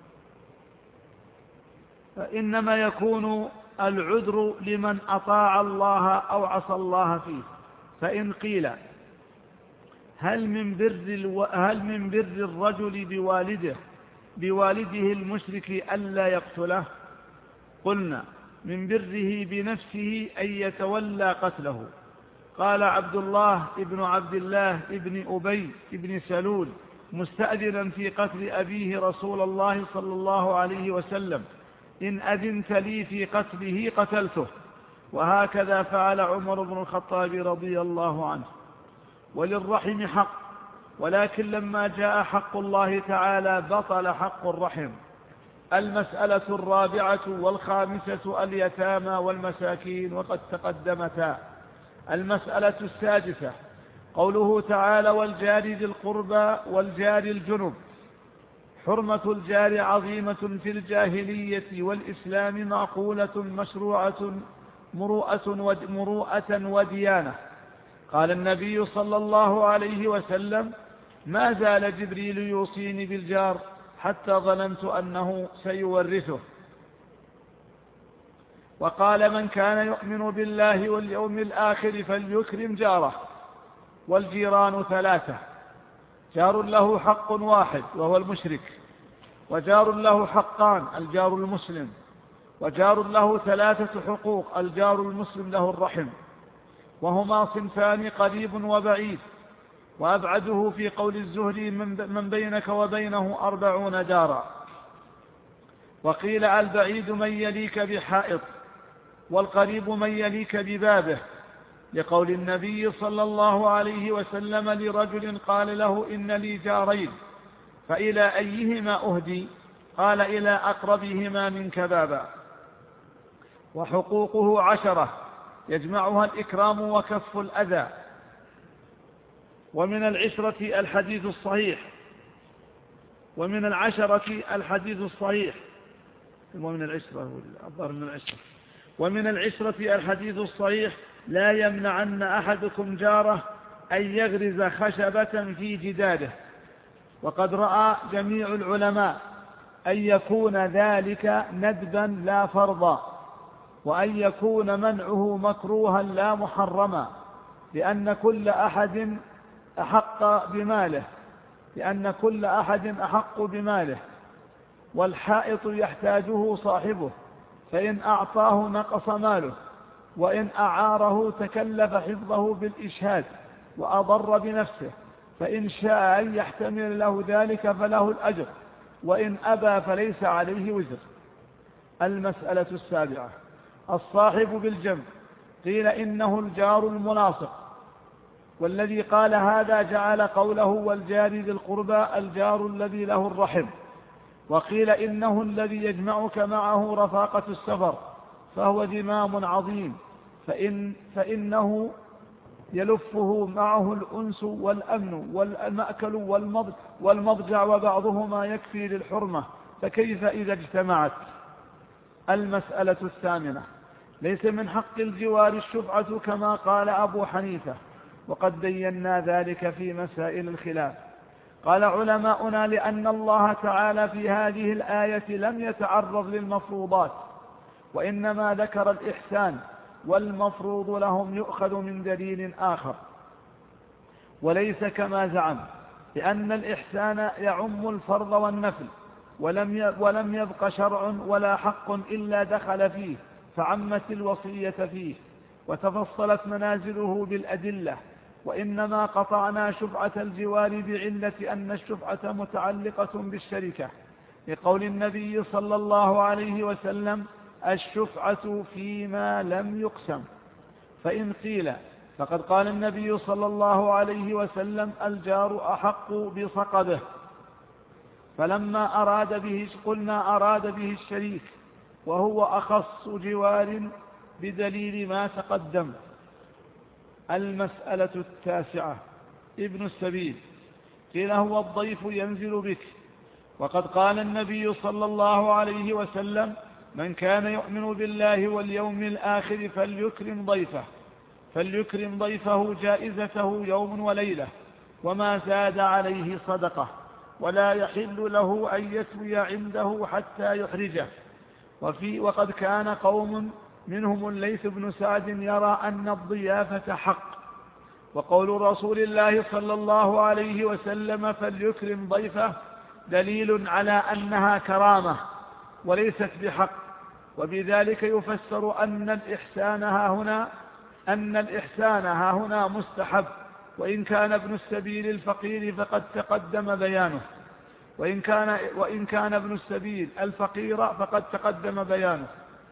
فإنما يكون العذر لمن أطاع الله أو عصى الله فيه. فإن قيل: هل من بر الو... هل من بر الرجل بوالده بوالده المشرك ألا يقتله؟ قلنا: من بره بنفسه أن يتولى قتله. قال عبد الله ابن عبد الله ابن أبي ابن سلول مستأذنا في قتل أبيه رسول الله صلى الله عليه وسلم: إن أذنت لي في قتله قتلته. وهكذا فعل عمر بن الخطاب رضي الله عنه. وللرحم حق، ولكن لما جاء حق الله تعالى بطل حق الرحم. المسألة الرابعة والخامسة اليتامى والمساكين، وقد تقدمتا. المسألة السادسة قوله تعالى: والجار ذي القربى والجار الجنب. حرمة الجار عظيمة في الجاهلية والإسلام، معقولة مشروعة مروءة مروءة وديانة. قال النبي صلى الله عليه وسلم: ما زال جبريل يوصيني بالجار حتى ظننت أنه سيورثه. وقال: من كان يؤمن بالله واليوم الآخر فليكرم جاره. والجيران ثلاثة: جار له حق واحد وهو المشرك، وجار له حقان الجار المسلم، وجار له ثلاثة حقوق الجار المسلم له الرحم، وهما صنفان قريب وبعيد، وأبعده في قول الزهري من بينك وبينه أربعون دارا. وقيل البعيد من يليك بحائط، والقريب من يليك ببابه، لقول النبي صلى الله عليه وسلم لرجل قال له: إن لي جارين فإلى أيهما أهدي؟ قال: إلى أقربهما منك بابا. وحقوقه عشرة يجمعها الإكرام وكف الأذى. ومن العشرة الحديث الصحيح ومن العشرة الحديث الصحيح ومن العشرة من العشرة ومن العشرة الحديث الصحيح: لا يمنعن أحدكم جاره أن يغرز خشبة في جداره. وقد رأى جميع العلماء أن يكون ذلك ندبا لا فرضا، وأن يكون منعه مكروها لا محرما، لأن كل أحد أحق بماله لأن كل أحد أحق بماله والحائط يحتاجه صاحبه، فإن أعطاه نقص ماله، وإن أعاره تكلف حفظه بالإشهاد وأضر بنفسه، فإن شاء أن يحتمل له ذلك فله الأجر، وإن أبى فليس عليه وزر. المسألة السابعة: الصاحب بالجنب. قيل إنه الجار الملاصق، والذي قال هذا جعل قوله والجار ذي القربى الجار الذي له الرحم. وقيل إنه الذي يجمعك معه رفاقة السفر، فهو ذمام عظيم، فإن فإنه يلفه معه الأنس والأمن والمأكل والمضجع، وبعضهما يكفي للحرمة، فكيف إذا اجتمعت؟ المسألة الثامنة: ليس من حق الجوار الشفعة كما قال أبو حنيفة، وقد بينا ذلك في مسائل الخلاف. قال علماؤنا: لأن الله تعالى في هذه الآية لم يتعرض للمفروضات، وإنما ذكر الإحسان، والمفروض لهم يؤخذ من دليل آخر، وليس كما زعم، لأن الإحسان يعم الفرض والنفل، ولم ولم يبق شرع ولا حق إلا دخل فيه، فعمت الوصية فيه، وتفصلت منازله بالأدلة. وإنما قطعنا شفعة الجوار بعلة أن الشفعة متعلقة بالشركة، لقول النبي صلى الله عليه وسلم: الشفعة فيما لم يقسم. فإن قيل فقد قال النبي صلى الله عليه وسلم: الجار أحق بصقبه، فلما أراد به قلنا أراد به الشريك، وهو أخص جوار بدليل ما تقدم. المسألة التاسعة: ابن السبيل. قيل هو الضيف ينزل بك، وقد قال النبي صلى الله عليه وسلم: من كان يؤمن بالله واليوم الآخر فليكرم ضيفه فليكرم ضيفه جائزته يوم وليلة، وما زاد عليه صدقة، ولا يحل له أن يتوي عنده حتى يحرجه. وفي وقد كان قوم منهم الليث بن سعد يرى أن الضيافة حق، وقول رسول الله صلى الله عليه وسلم: فليكرم ضيفه، دليل على أنها كرامة وليست بحق. وبذلك يفسر أن الإحسان ها هنا أن الإحسان ها هنا مستحب، وإن كان ابن السبيل الفقير فقد تقدم بيانه وإن كان, وإن كان ابن السبيل الفقير فقد تقدم بيانه.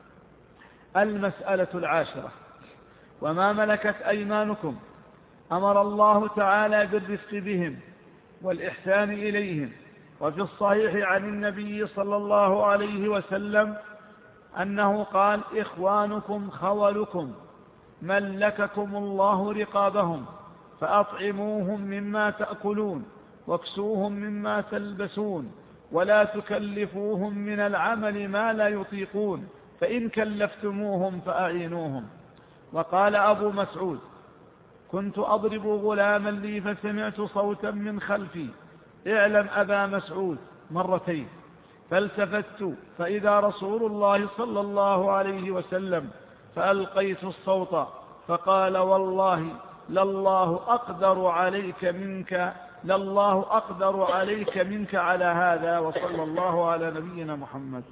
المسألة العاشرة: وما ملكت أيمانكم. أمر الله تعالى بالرفق بهم والإحسان إليهم. وفي الصحيح عن النبي صلى الله عليه وسلم أنه قال: إخوانكم خولكم، ملككم الله رقابهم، فأطعموهم مما تأكلون، واكسوهم مما تلبسون، ولا تكلفوهم من العمل ما لا يطيقون، فإن كلفتموهم فأعينوهم. وقال أبو مسعود: كنت أضرب غلاما لي فسمعت صوتا من خلفي اعلم أبا مسعود مرتين، فالتفت فإذا رسول الله صلى الله عليه وسلم، فألقيت الصوت فقال والله لله أقدر عليك منك لله أقدر عليك منك على هذا، وصلى الله على نبينا محمد.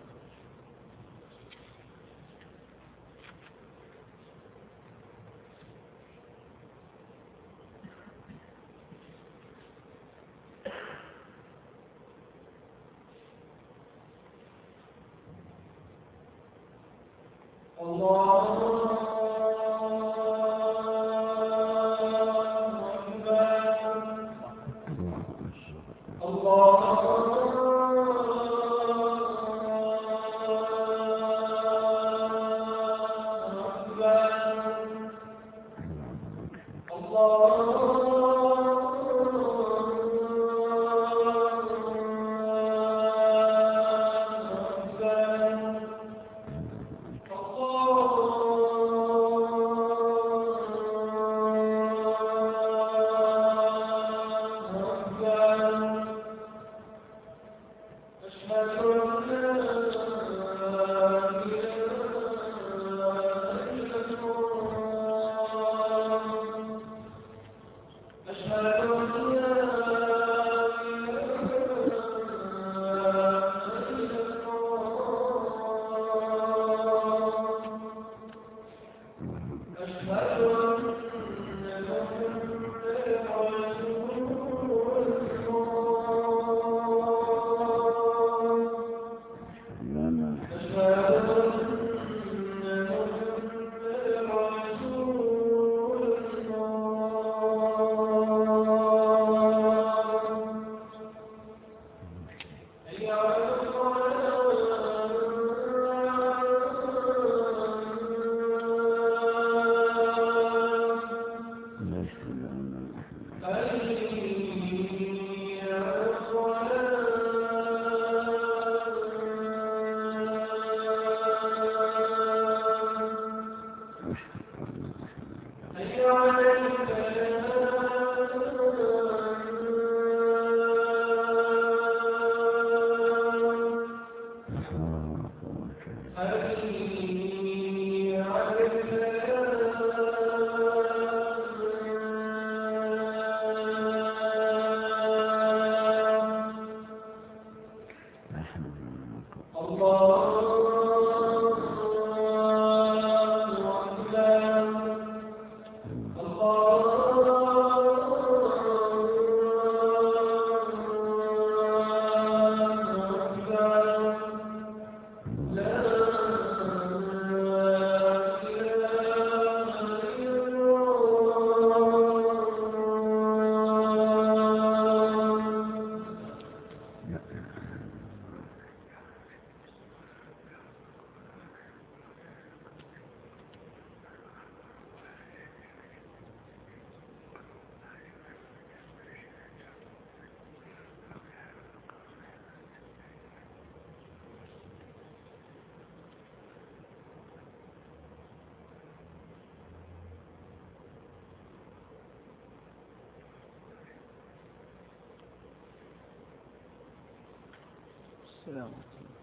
السلام.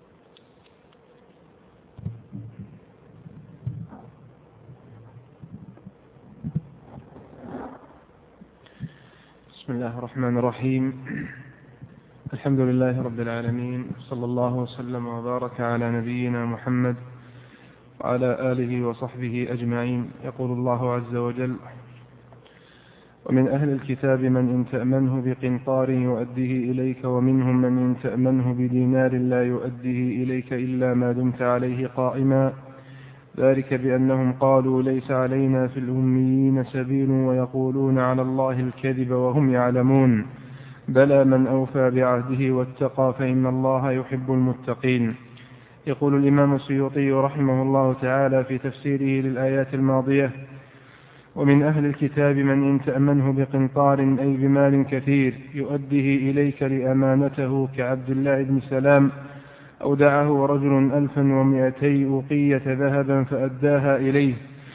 بسم الله الرحمن الرحيم. الحمد لله رب العالمين، صلى الله وسلم وبارك على نبينا محمد وعلى آله وصحبه أجمعين. يقول الله عز وجل: ومن أهل الكتاب من إن تأمنه بقنطار يؤديه إليك ومنهم من إن تأمنه بدينار لا يؤديه إليك إلا ما دمت عليه قائما، ذلك بأنهم قالوا ليس علينا في الأميين سبيل ويقولون على الله الكذب وهم يعلمون، بلى من أوفى بعهده واتقى فإن الله يحب المتقين. يقول الإمام السيوطي رحمه الله تعالى في تفسيره للآيات الماضية: ومن أهل الكتاب من إن تأمنه بقنطار أي بمال كثير يؤديه إليك لأمانته كعبد الله بن سلام، أودعه رجل ألفا ومائتي أوقية ذهبا فأداها إليه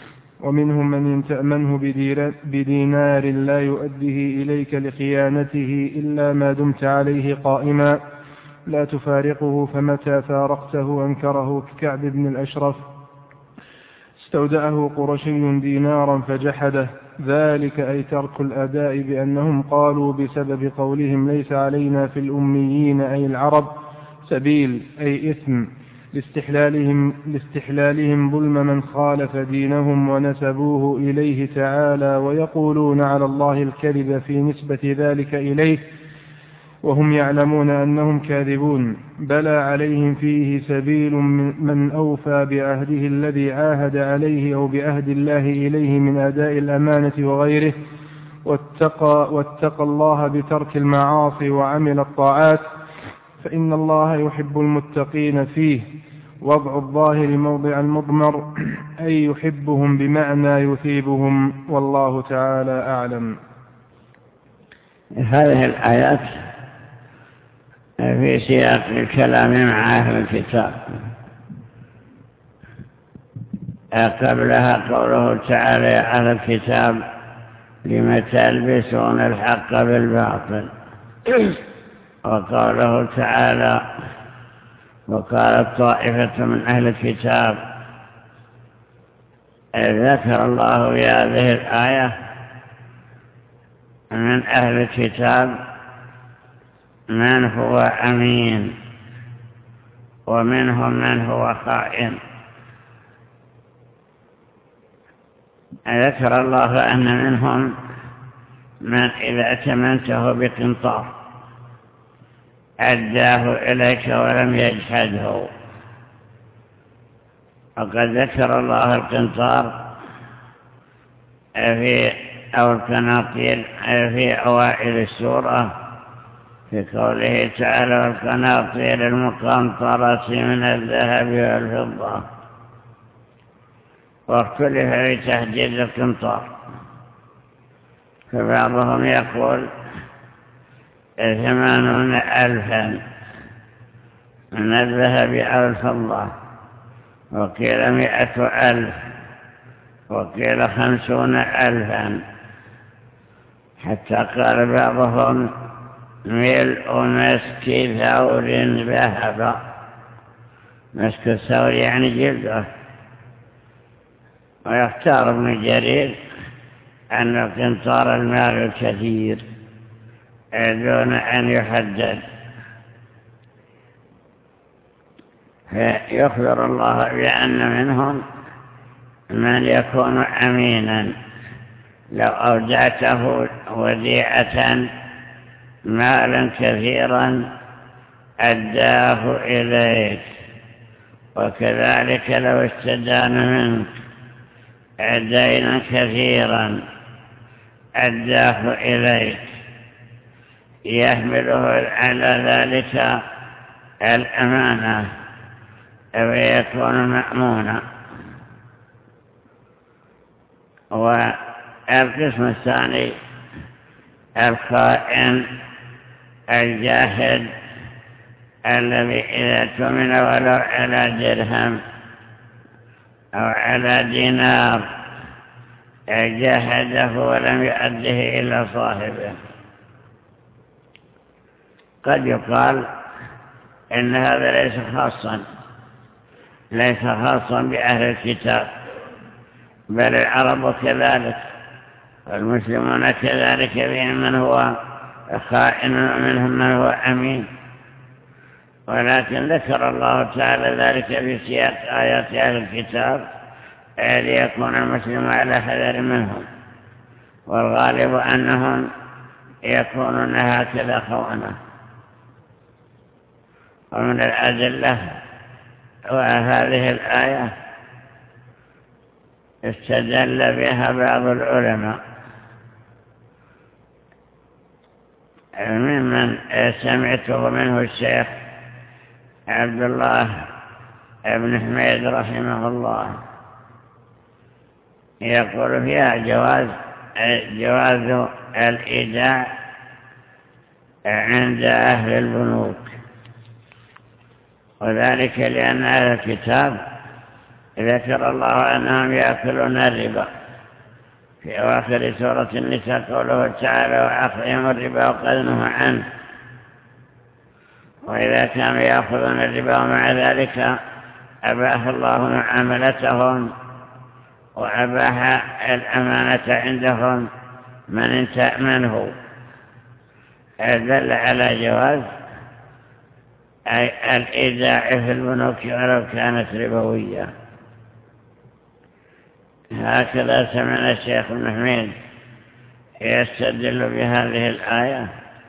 ومنهم من إن تأمنه بدينار لا يؤديه إليك لخيانته إلا ما دمت عليه قائما لا تفارقه، فمتى فارقته أنكره، ككعب بن الأشرف استودعه قرشي دينارا فجحده، ذلك أي ترك الأداء، بأنهم قالوا بسبب قولهم ليس علينا في الأميين أي العرب سبيل أي إثم، لاستحلالهم, لاستحلالهم ظلم من خالف دينهم ونسبوه إليه تعالى، ويقولون على الله الكذب في نسبة ذلك إليه وهم يعلمون أنهم كاذبون. بلى عليهم فيه سبيل من أوفى بعهده الذي عاهد عليه أو بعهد الله إليه من أداء الأمانة وغيره، واتقى, واتقى الله بترك المعاصي وعمل الطاعات، فإن الله يحب المتقين فيه. وضع الظاهر موضع المضمر أي يحبهم بمعنى يثيبهم، والله تعالى أعلم. هذه الآيات في سياق الكلام مع أهل الكتاب. قبلها قوله تعالى يا أهل الكتاب لم تلبسون الحق بالباطل، وقوله تعالى وقالت طائفة من أهل الكتاب. ذكر الله في هذه الآية من أهل الكتاب من هو أمين ومنهم من هو خائن. ذكر الله أن منهم من إذا ائتمنته بقنطار أداه إليك ولم يجحده، وقد ذكر الله القنطار في أو القناطير في أوائل السورة في قوله تعالى والقناطير المقنطرة من الذهب والفضة، واختلف في تحديد القنطار، فبعضهم يقول ثمانون ألفا من الذهب أو الفضة، وقيل مئة ألف، وقيل خمسون ألفا، حتى قال بعضهم ملء مسك ثور ذهب. مسك الثور يعني جلده. ويختار ابن جرير أن القنطار المال الكثير دون أن يحدد، فيخبر الله بأن منهم من يكون أمينا لو أودعته وديعة مالا كثيرا أداه إليك، وكذلك لو استدان منك دينا كثيرا أداه إليك، يحمله على ذلك الأمانة ويكون مأمونا. والقسم الثاني الخائن الجاهد الذي إذا تمن ولو على درهم أو على دينار جاهده ولم يؤده إلى صاحبه. قد يقال إن هذا ليس خاصا ليس خاصا بأهل الكتاب، بل العرب كذلك والمسلمون كذلك، فيهم من هو خائن ومنهم من هو أمين، ولكن ذكر الله تعالى ذلك في سياق آيات أهل الكتاب ليكون المسلم على حذر منهم، والغالب أنهم يكونون هكذا خونة. ومن الأدلة وهذه الآية استدل بها بعض العلماء ممن سمعته منه الشيخ عبد الله بن حميد رحمه الله، يقول فيها جواز جواز الإيداع عند أهل البنوك، وذلك لأن أهل الكتاب ذكر الله أنهم يأكلون الربا في أواخر سورة النساء، قوله تعالى وأخذهم الربا وقد نهوا عنه. وإذا كانوا يأخذون الربا ومع ذلك أباح الله معاملتهم وأباح الأمانة عندهم من تأمنه، دل على جواز أي الإيداع في البنوك ولو كانت ربوية. هكذا سمعنا الشيخ ابن حميد يستدل بهذه الآية،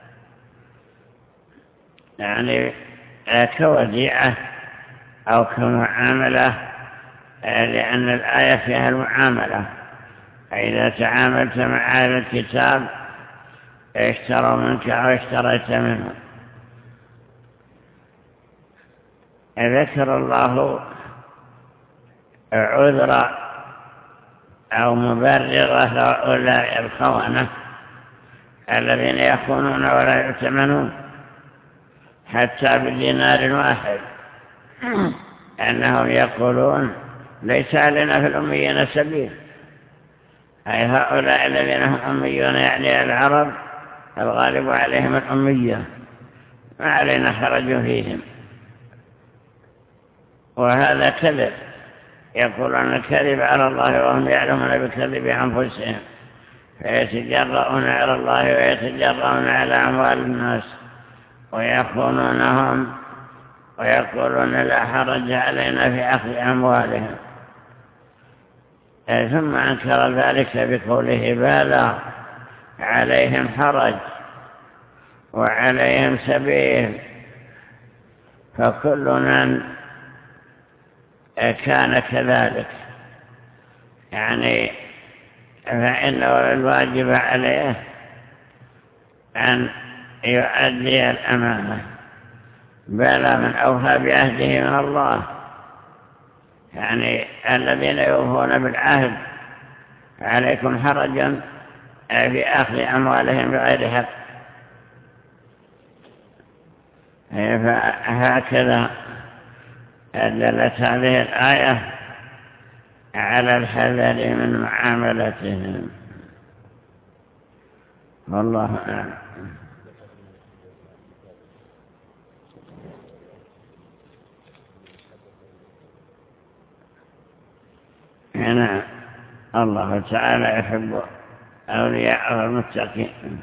يعني كوديعة أو كمعاملة، لأن الآية فيها المعاملة. إذا تعاملت مع أهل الكتاب اشتروا منك أو اشتريت منهم. ذكر الله عذر أو مبرر هؤلاء الخونة الذين يخونون ولا يؤتمنون حتى بدينار واحد، أنهم يقولون ليس علينا في الأميين سبيل، أي هؤلاء الذين هم أميون يعني العرب الغالب عليهم الأمية، ما علينا خرج فيهم. وهذا كذب، يقولون الكذب على الله وهم يعلمون بكذب أنفسهم، فيتجرؤون على الله ويتجرؤون على أموال الناس ويخونونهم ويقولون لا حرج علينا في أخذ أموالهم. ثم أنكر ذلك بقوله بلى عليهم حرج وعليهم سبيل، فكل من كان كذلك يعني فإنه الواجب عليه أن يؤدي الأمانة. بلى من أوفى بعهده من الله، يعني الذين يوفون بالعهد عليكم حرج في أخذ أموالهم بغير حق. فهكذا دلت هذه الآية على الحذر من معاملتهم، والله أعلم. هنا الله تعالى يحب أولياءه المتقين.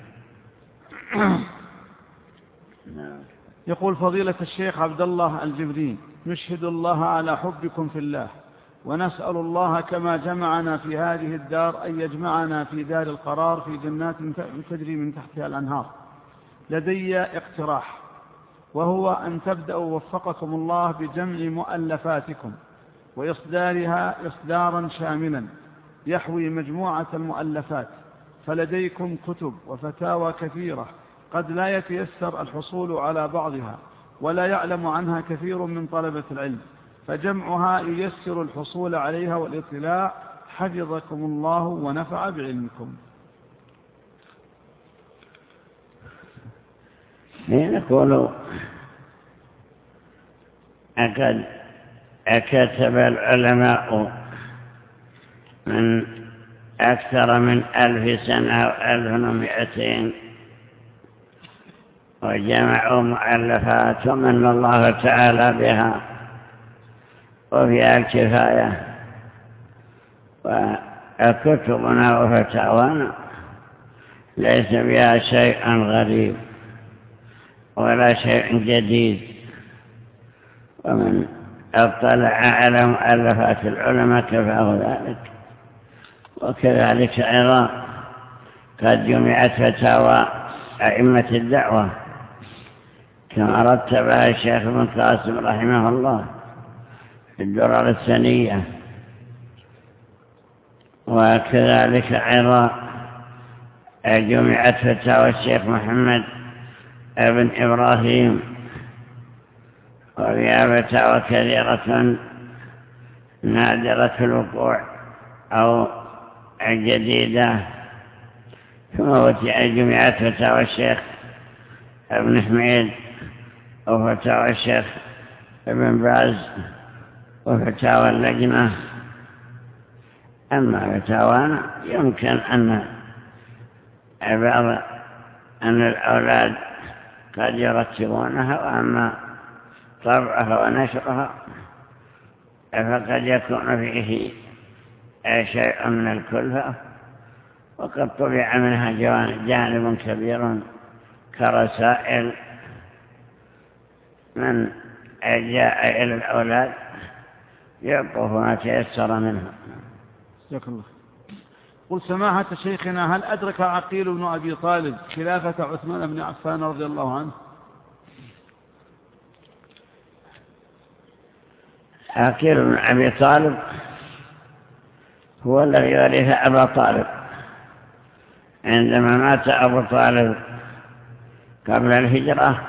يقول فضيلة الشيخ عبد الله الجبري: نشهد الله على حبكم في الله، ونسأل الله كما جمعنا في هذه الدار أن يجمعنا في دار القرار في جنات تجري من تحتها الأنهار. لدي اقتراح، وهو أن تبدأوا وفقكم الله بجمع مؤلفاتكم وإصدارها إصدارا شاملا يحوي مجموعة المؤلفات، فلديكم كتب وفتاوى كثيرة قد لا يتيسر الحصول على بعضها ولا يعلم عنها كثير من طلبة العلم، فجمعها ييسر الحصول عليها والاطلاع، حفظكم الله ونفع بعلمكم. نقول أكد كتب العلماء من أكثر من ألف سنة أو ألف ومئتين وجمعوا مؤلفات من الله تعالى بها وفيها الكفاية، وكتبنا وفتاوانا ليس بها شيء غريب ولا شيء جديد. ومن اطلع على مؤلفات العلماء كفاه ذلك. وكذلك أيضا قد جمعت فتاوى أئمة الدعوة كما رتبها الشيخ ابن قاسم رحمه الله في الدرر الثانية، وكذلك أيضا جمعت فتاوى الشيخ محمد ابن إبراهيم، وفيها فتاوى كثيرة نادرة الوقوع أو جديدة. ثم جمعت فتاوى الشيخ ابن حميد وفتاوى الشيخ ابن باز وفتاوى اللجنة. أما فتاوانا يمكن أن بعض أن الأولاد قد يرتبونها، وأما طبعها ونشرها فقد يكون فيه شيء من الكلفة، وقد طبع منها جانب كبير كرسائل من جاء إلى الأولاد يعطوه ما تيسر منها. جزاك الله. قل سماحة شيخنا، هل أدرك عقيل بن أبي طالب خلافة عثمان بن عفان رضي الله عنه؟ عقيل بن أبي طالب هو الذي ورث أبا طالب عندما مات أبو طالب قبل الهجرة.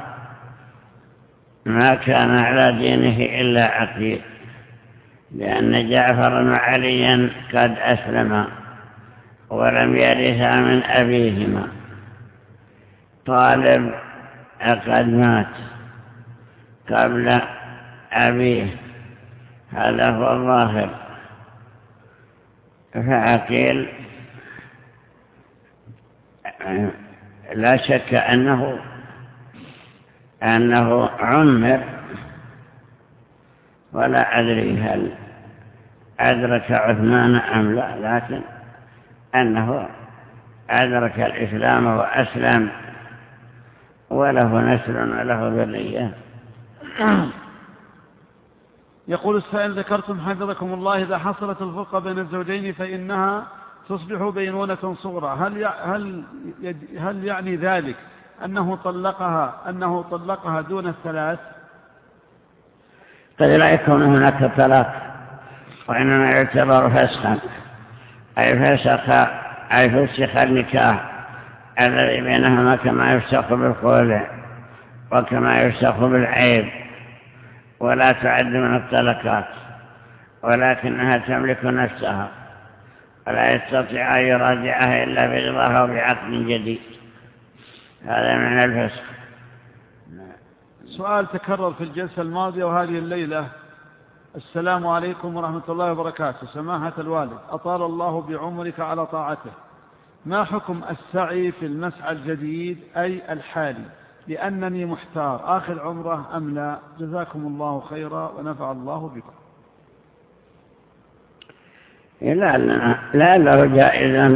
ما كان على دينه إلا عقيل، لأن جعفر وعليا قد أسلما ولم يرثا من أبيهما. طالب قد مات قبل أبيه، هذا هو الظاهر. فعقيل لا شك أنه أنه عمر، ولا أدري هل أدرك عثمان أم لا، لكن أنه أدرك الإسلام وأسلم وله نسل وله ذرية. يقول السائل: ذكرتم حفظكم الله إذا حصلت الفرقة بين الزوجين فإنها تصبح بينونة صغرى، هل هل هل يعني ذلك أنه طلقها أنه طلقها دون الثلاث؟ قد لا يكون هناك طلاق، وإنما يعتبر فسخا، أي فسخ أي فسخ النكاح الذي بينهما، كما يفسخ بالخلع وكما يفسخ بالعيب، ولا تعد من الطلقات، ولكنها تملك نفسها ولا يستطيع أن يراجعها إلا برضاها وبعقد جديد. هذا معنى الفسخ. سؤال تكرر في الجلسة الماضية وهذه الليلة: السلام عليكم ورحمة الله وبركاته. سماحة الوالد، أطال الله بعمرك على طاعته، ما حكم السعي في المسعى الجديد أي الحالي، لأنني محتار آخر عمره أم لا؟ جزاكم الله خيرا ونفع الله بكم. لا لا له جائزا،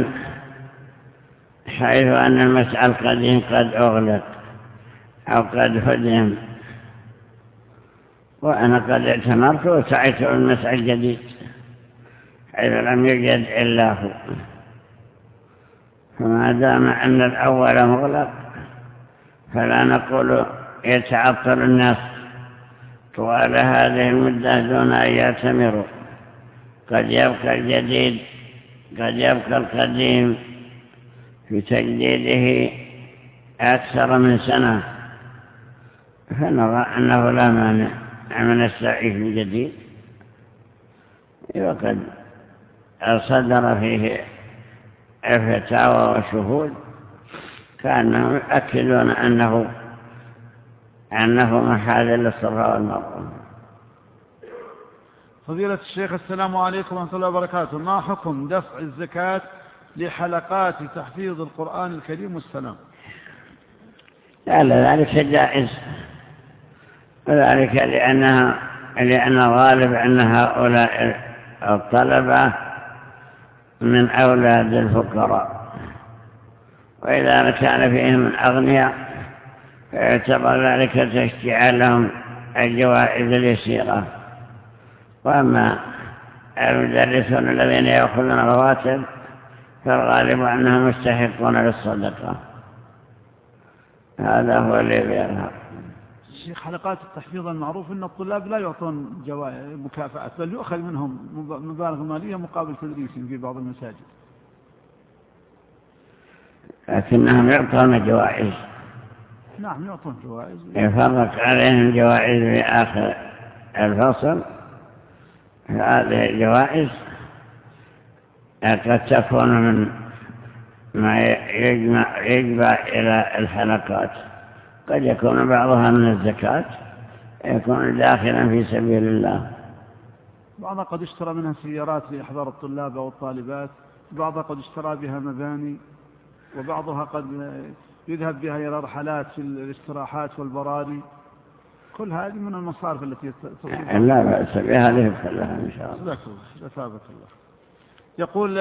حيث أن المسعى القديم قد أغلق أو قد هدم، وأنا قد اعتمرت وسعيت المسعى الجديد حيث لم يوجد إلا هو، فما دام أن الأول مغلق فلا نقول يتعطل الناس طوال هذه المدة دون أن يعتمروا. قد يبقى الجديد، قد يبقى القديم في تجديده أكثر من سنة، فنرى أنه لا مانع من السعي في الجديد. وقد صدر فيه فتاوى وشهود كانهم يؤكدون أنه أنه محال للصفا والمروة. فضيلة الشيخ، السلام عليكم ورحمة الله وبركاته. ما حكم دفع الزكاة لحلقات تحفيظ القرآن الكريم والسلام؟ لا لا ذلك جائز، وذلك لأنها لأن غالب أن هؤلاء الطلبة من أولاد الفقراء، وإذا كان فيهم من أغنياء فيعتبر ذلك تشجيعا لهم الجوائز اليسيرة. وأما المدرسون الذين يأخذون رواتب فالغالب أنهم مستحقون للصدقة. هذا هو اللي يظهر. الشيخ، حلقات التحفيظ المعروف أن الطلاب لا يعطون مكافآت، بل يؤخذ منهم مبالغ مالية مقابل تدريس في بعض المساجد، لكنهم يعطون جوائز. نعم يعطون جوائز، يفرق عليهم جوائز في آخر الفصل. هذه الجوائز قد تكون من ما يجمع, يجمع إلى الحلقات، قد يكون بعضها من الزكاة، يكون داخلا في سبيل الله. بعضها قد اشترى منها سيارات لإحضار الطلاب أو الطالبات، بعضها قد اشترى بها مباني، وبعضها قد يذهب بها إلى رحلات في الاستراحات والبراري. كل هذه من المصارف التي تصرفها. لا بأس بها، هذه كلها إن شاء الله. أثابك الله. يقول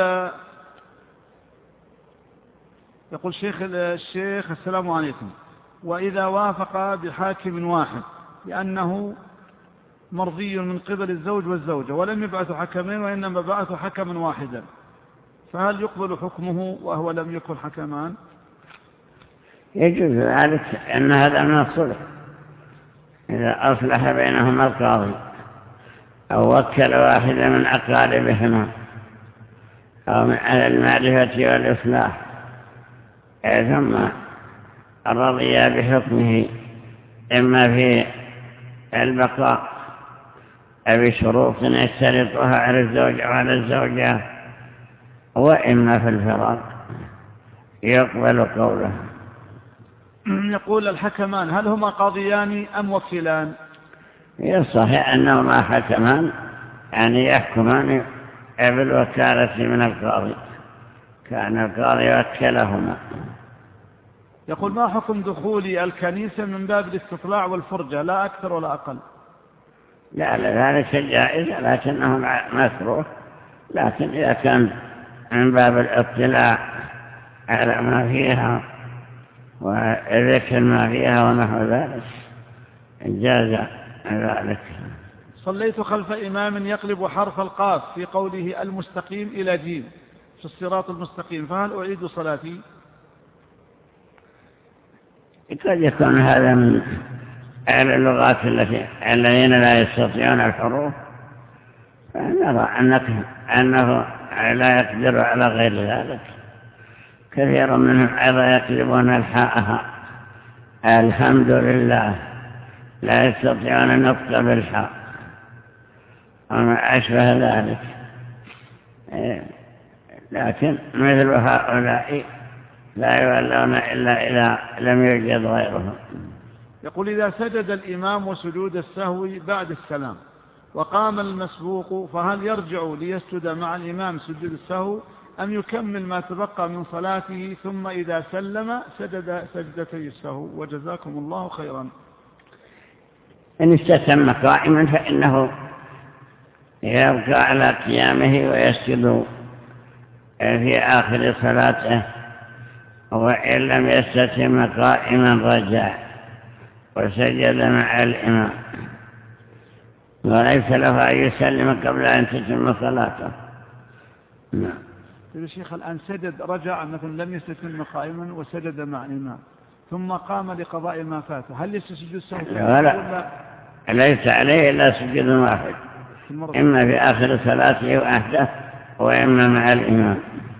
يقول شيخ الشيخ السلام عليكم، وإذا وافق بحاكم واحد لأنه مرضي من قبل الزوج والزوجة ولم يبعثوا حكمين وإنما بعثوا حكما واحدا، فهل يقبل حكمه وهو لم يكن حكمان؟ يجوز ذلك، أن هذا من الصلح. إذا أصلح بينهما القاضي أو وكل واحدا من أقاربهما أو من أهل المعرفة والإصلاح ثم رضي بحكمه إما في البقاء أو بشروط يشترطها على الزوج أو على الزوجة وإما في الفراق يقبل قوله. يقول الحكمان هل هما قاضيان أم وكيلان؟ يصح أنهما حكمان، يعني يحكمان بالوكالة من القاضي، كان القاضي وكلهما. يقول ما حكم دخول الكنيسة من باب الاستطلاع والفرجة لا أكثر ولا أقل؟ لا لذلك جائز، لكنه مكروه، لكن إذا كان من باب الاطلاع على ما فيها وذكر ما فيها ونحو ذلك جاز ذلك. صليت خلف إمام يقلب حرف القاف في قوله المستقيم إلى جيم في الصراط المستقيم، فهل أعيد صلاتي؟ قد يكون هذا من أهل اللغات التي الذين لا يستطيعون الحروف، فنرى أنك أنه لا يقدر على غير ذلك. كثير منهم أيضا يكذبون الحاء الحمد لله، لا يستطيعون النطق بالحاء وما أشبه ذلك. لكن مثل هؤلاء لا يولون إلا إذا لم يوجد غيرهم. يقول إذا سجد الإمام وسجود السهو بعد السلام وقام المسبوق، فهل يرجع ليسجد مع الإمام سجود السهو أم يكمل ما تبقى من صلاته ثم إذا سلم سجد سجدتي السهو؟ وجزاكم الله خيرا. إن استتم قائما فإنه يبقى على قيامه ويسجد في آخر صلاته، وإن لم يستتم قائما رجع وسجد مع الإمام، وليس له أن يسلم قبل أن تتم صلاته. نعم. يا شيخ الآن سجد رجع مثلا لم يستتم قائما وسجد مع الإمام ثم قام لقضاء ما فاته، هل يسجد السهو؟ لا، ليس عليه إلا سجد واحد، إما في آخر صلاته وحده وإما مع الإمام.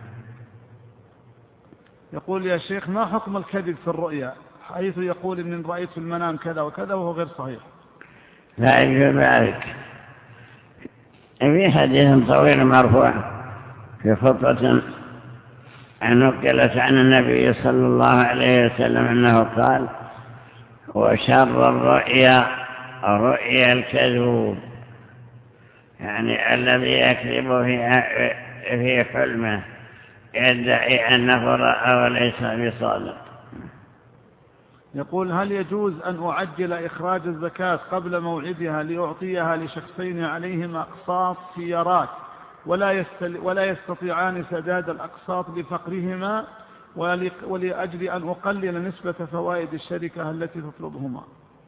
يقول يا شيخ ما حكم الكذب في الرؤيا حيث يقول إن رأيت في المنام كذا وكذا وهو غير صحيح؟ لا يجوز ذلك. في حديث طويل مرفوع في خطبة نقلت عن النبي صلى الله عليه وسلم أنه قال وشر الرؤيا رؤيا الكذوب، يعني الذي يكذب في في حلمه يدعي أنه رأى وليس بصادق. يقول هل يجوز أن أعجل إخراج الزكاة قبل موعدها لأعطيها لشخصين عليهما أقساط سيارات ولا, يستل ولا يستطيعان سداد الأقساط لفقرهما ولأجل أن أقلل نسبة فوائد الشركة التي تطلبهما؟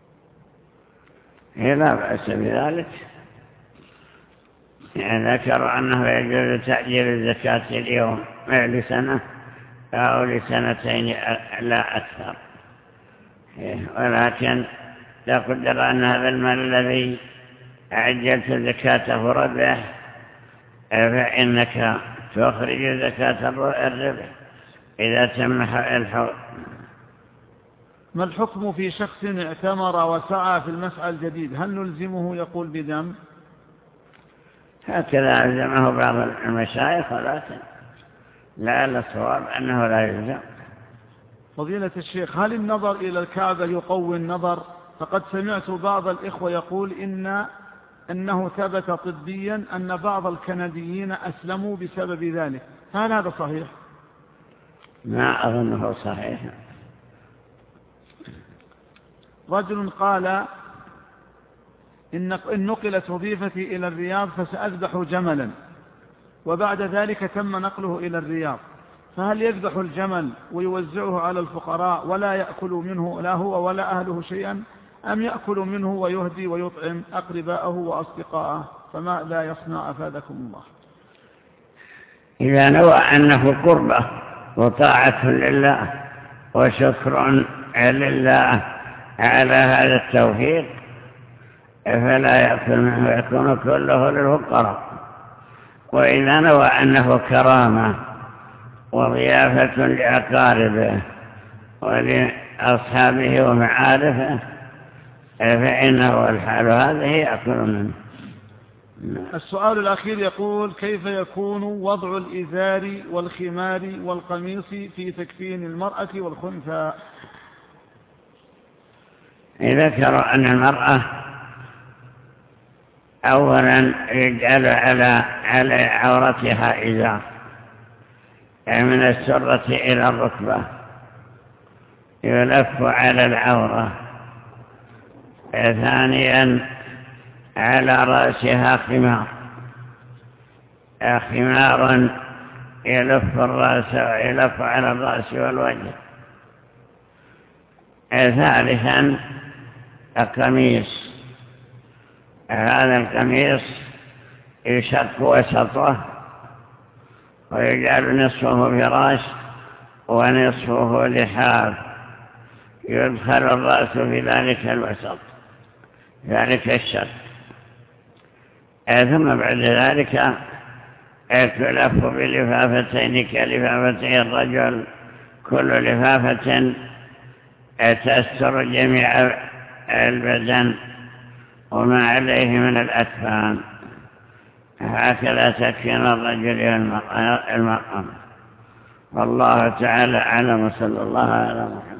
لا بأس بذلك. يعني ذكر أنه يجوز تأجيل الزكاة اليوم لسنة أو لسنتين لا أكثر، ولكن لا قدر أن هذا المال الذي عجلت زكاته ربح فإنك تخرج زكاة الربح إذا تم الحول. ما الحكم في شخص اعتمر وسعى في المسعى الجديد، هل نلزمه يقول بدم؟ هكذا ألزمه بعض المشايخ، ولكن لا الصواب أنه لا يلزم. فضيلة الشيخ هل النظر إلى الكعبة يقوي النظر؟ فقد سمعت بعض الإخوة يقول إن أنه ثبت طبيا أن بعض الكنديين أسلموا بسبب ذلك، هل هذا صحيح؟ ما أظنه صحيح. رجل قال إن نقلت وظيفتي إلى الرياض فسأذبح جملا، وبعد ذلك تم نقله إلى الرياض، فهل يذبح الجمل ويوزعه على الفقراء ولا يأكل منه لا هو ولا أهله شيئا، أم يأكل منه ويهدي ويطعم أقرباءه وأصدقاءه، فماذا يصنع أفادكم الله؟ إذا نوى أنه قربة وطاعة لله وشكر لله على هذا التوفيق فلا يأكل منه، يكون كله للفقراء. وإذا نوى أنه كرامة وضيافة لأقاربه ولأصحابه ومعارفه فإنه الحال هذه يأكل منه. السؤال الأخير يقول: كيف يكون وضع الإزار والخمار والقميص في تكفين المرأة والخنثى؟ ذكروا أن المرأة أولا يجعل على على عورتها إزار من السرة إلى الركبة، يلف على العورة. ثانيا على رأسها خمار، خمار يلف الرأس ويلف على الرأس والوجه. ثالثا القميص، هذا القميص يشق وسطه ويجعل نصفه فراش ونصفه لحاف، يدخل الرأس في ذلك الوسط، ذلك الشق. ثم بعد ذلك تلف بلفافتين كلفافتي الرجل، كل لفافة تستر جميع البدن وما عليه من الأكفان. هكذا تكفين الرجل والمرأة. والله تعالى أعلم، صلى الله عليه وسلم.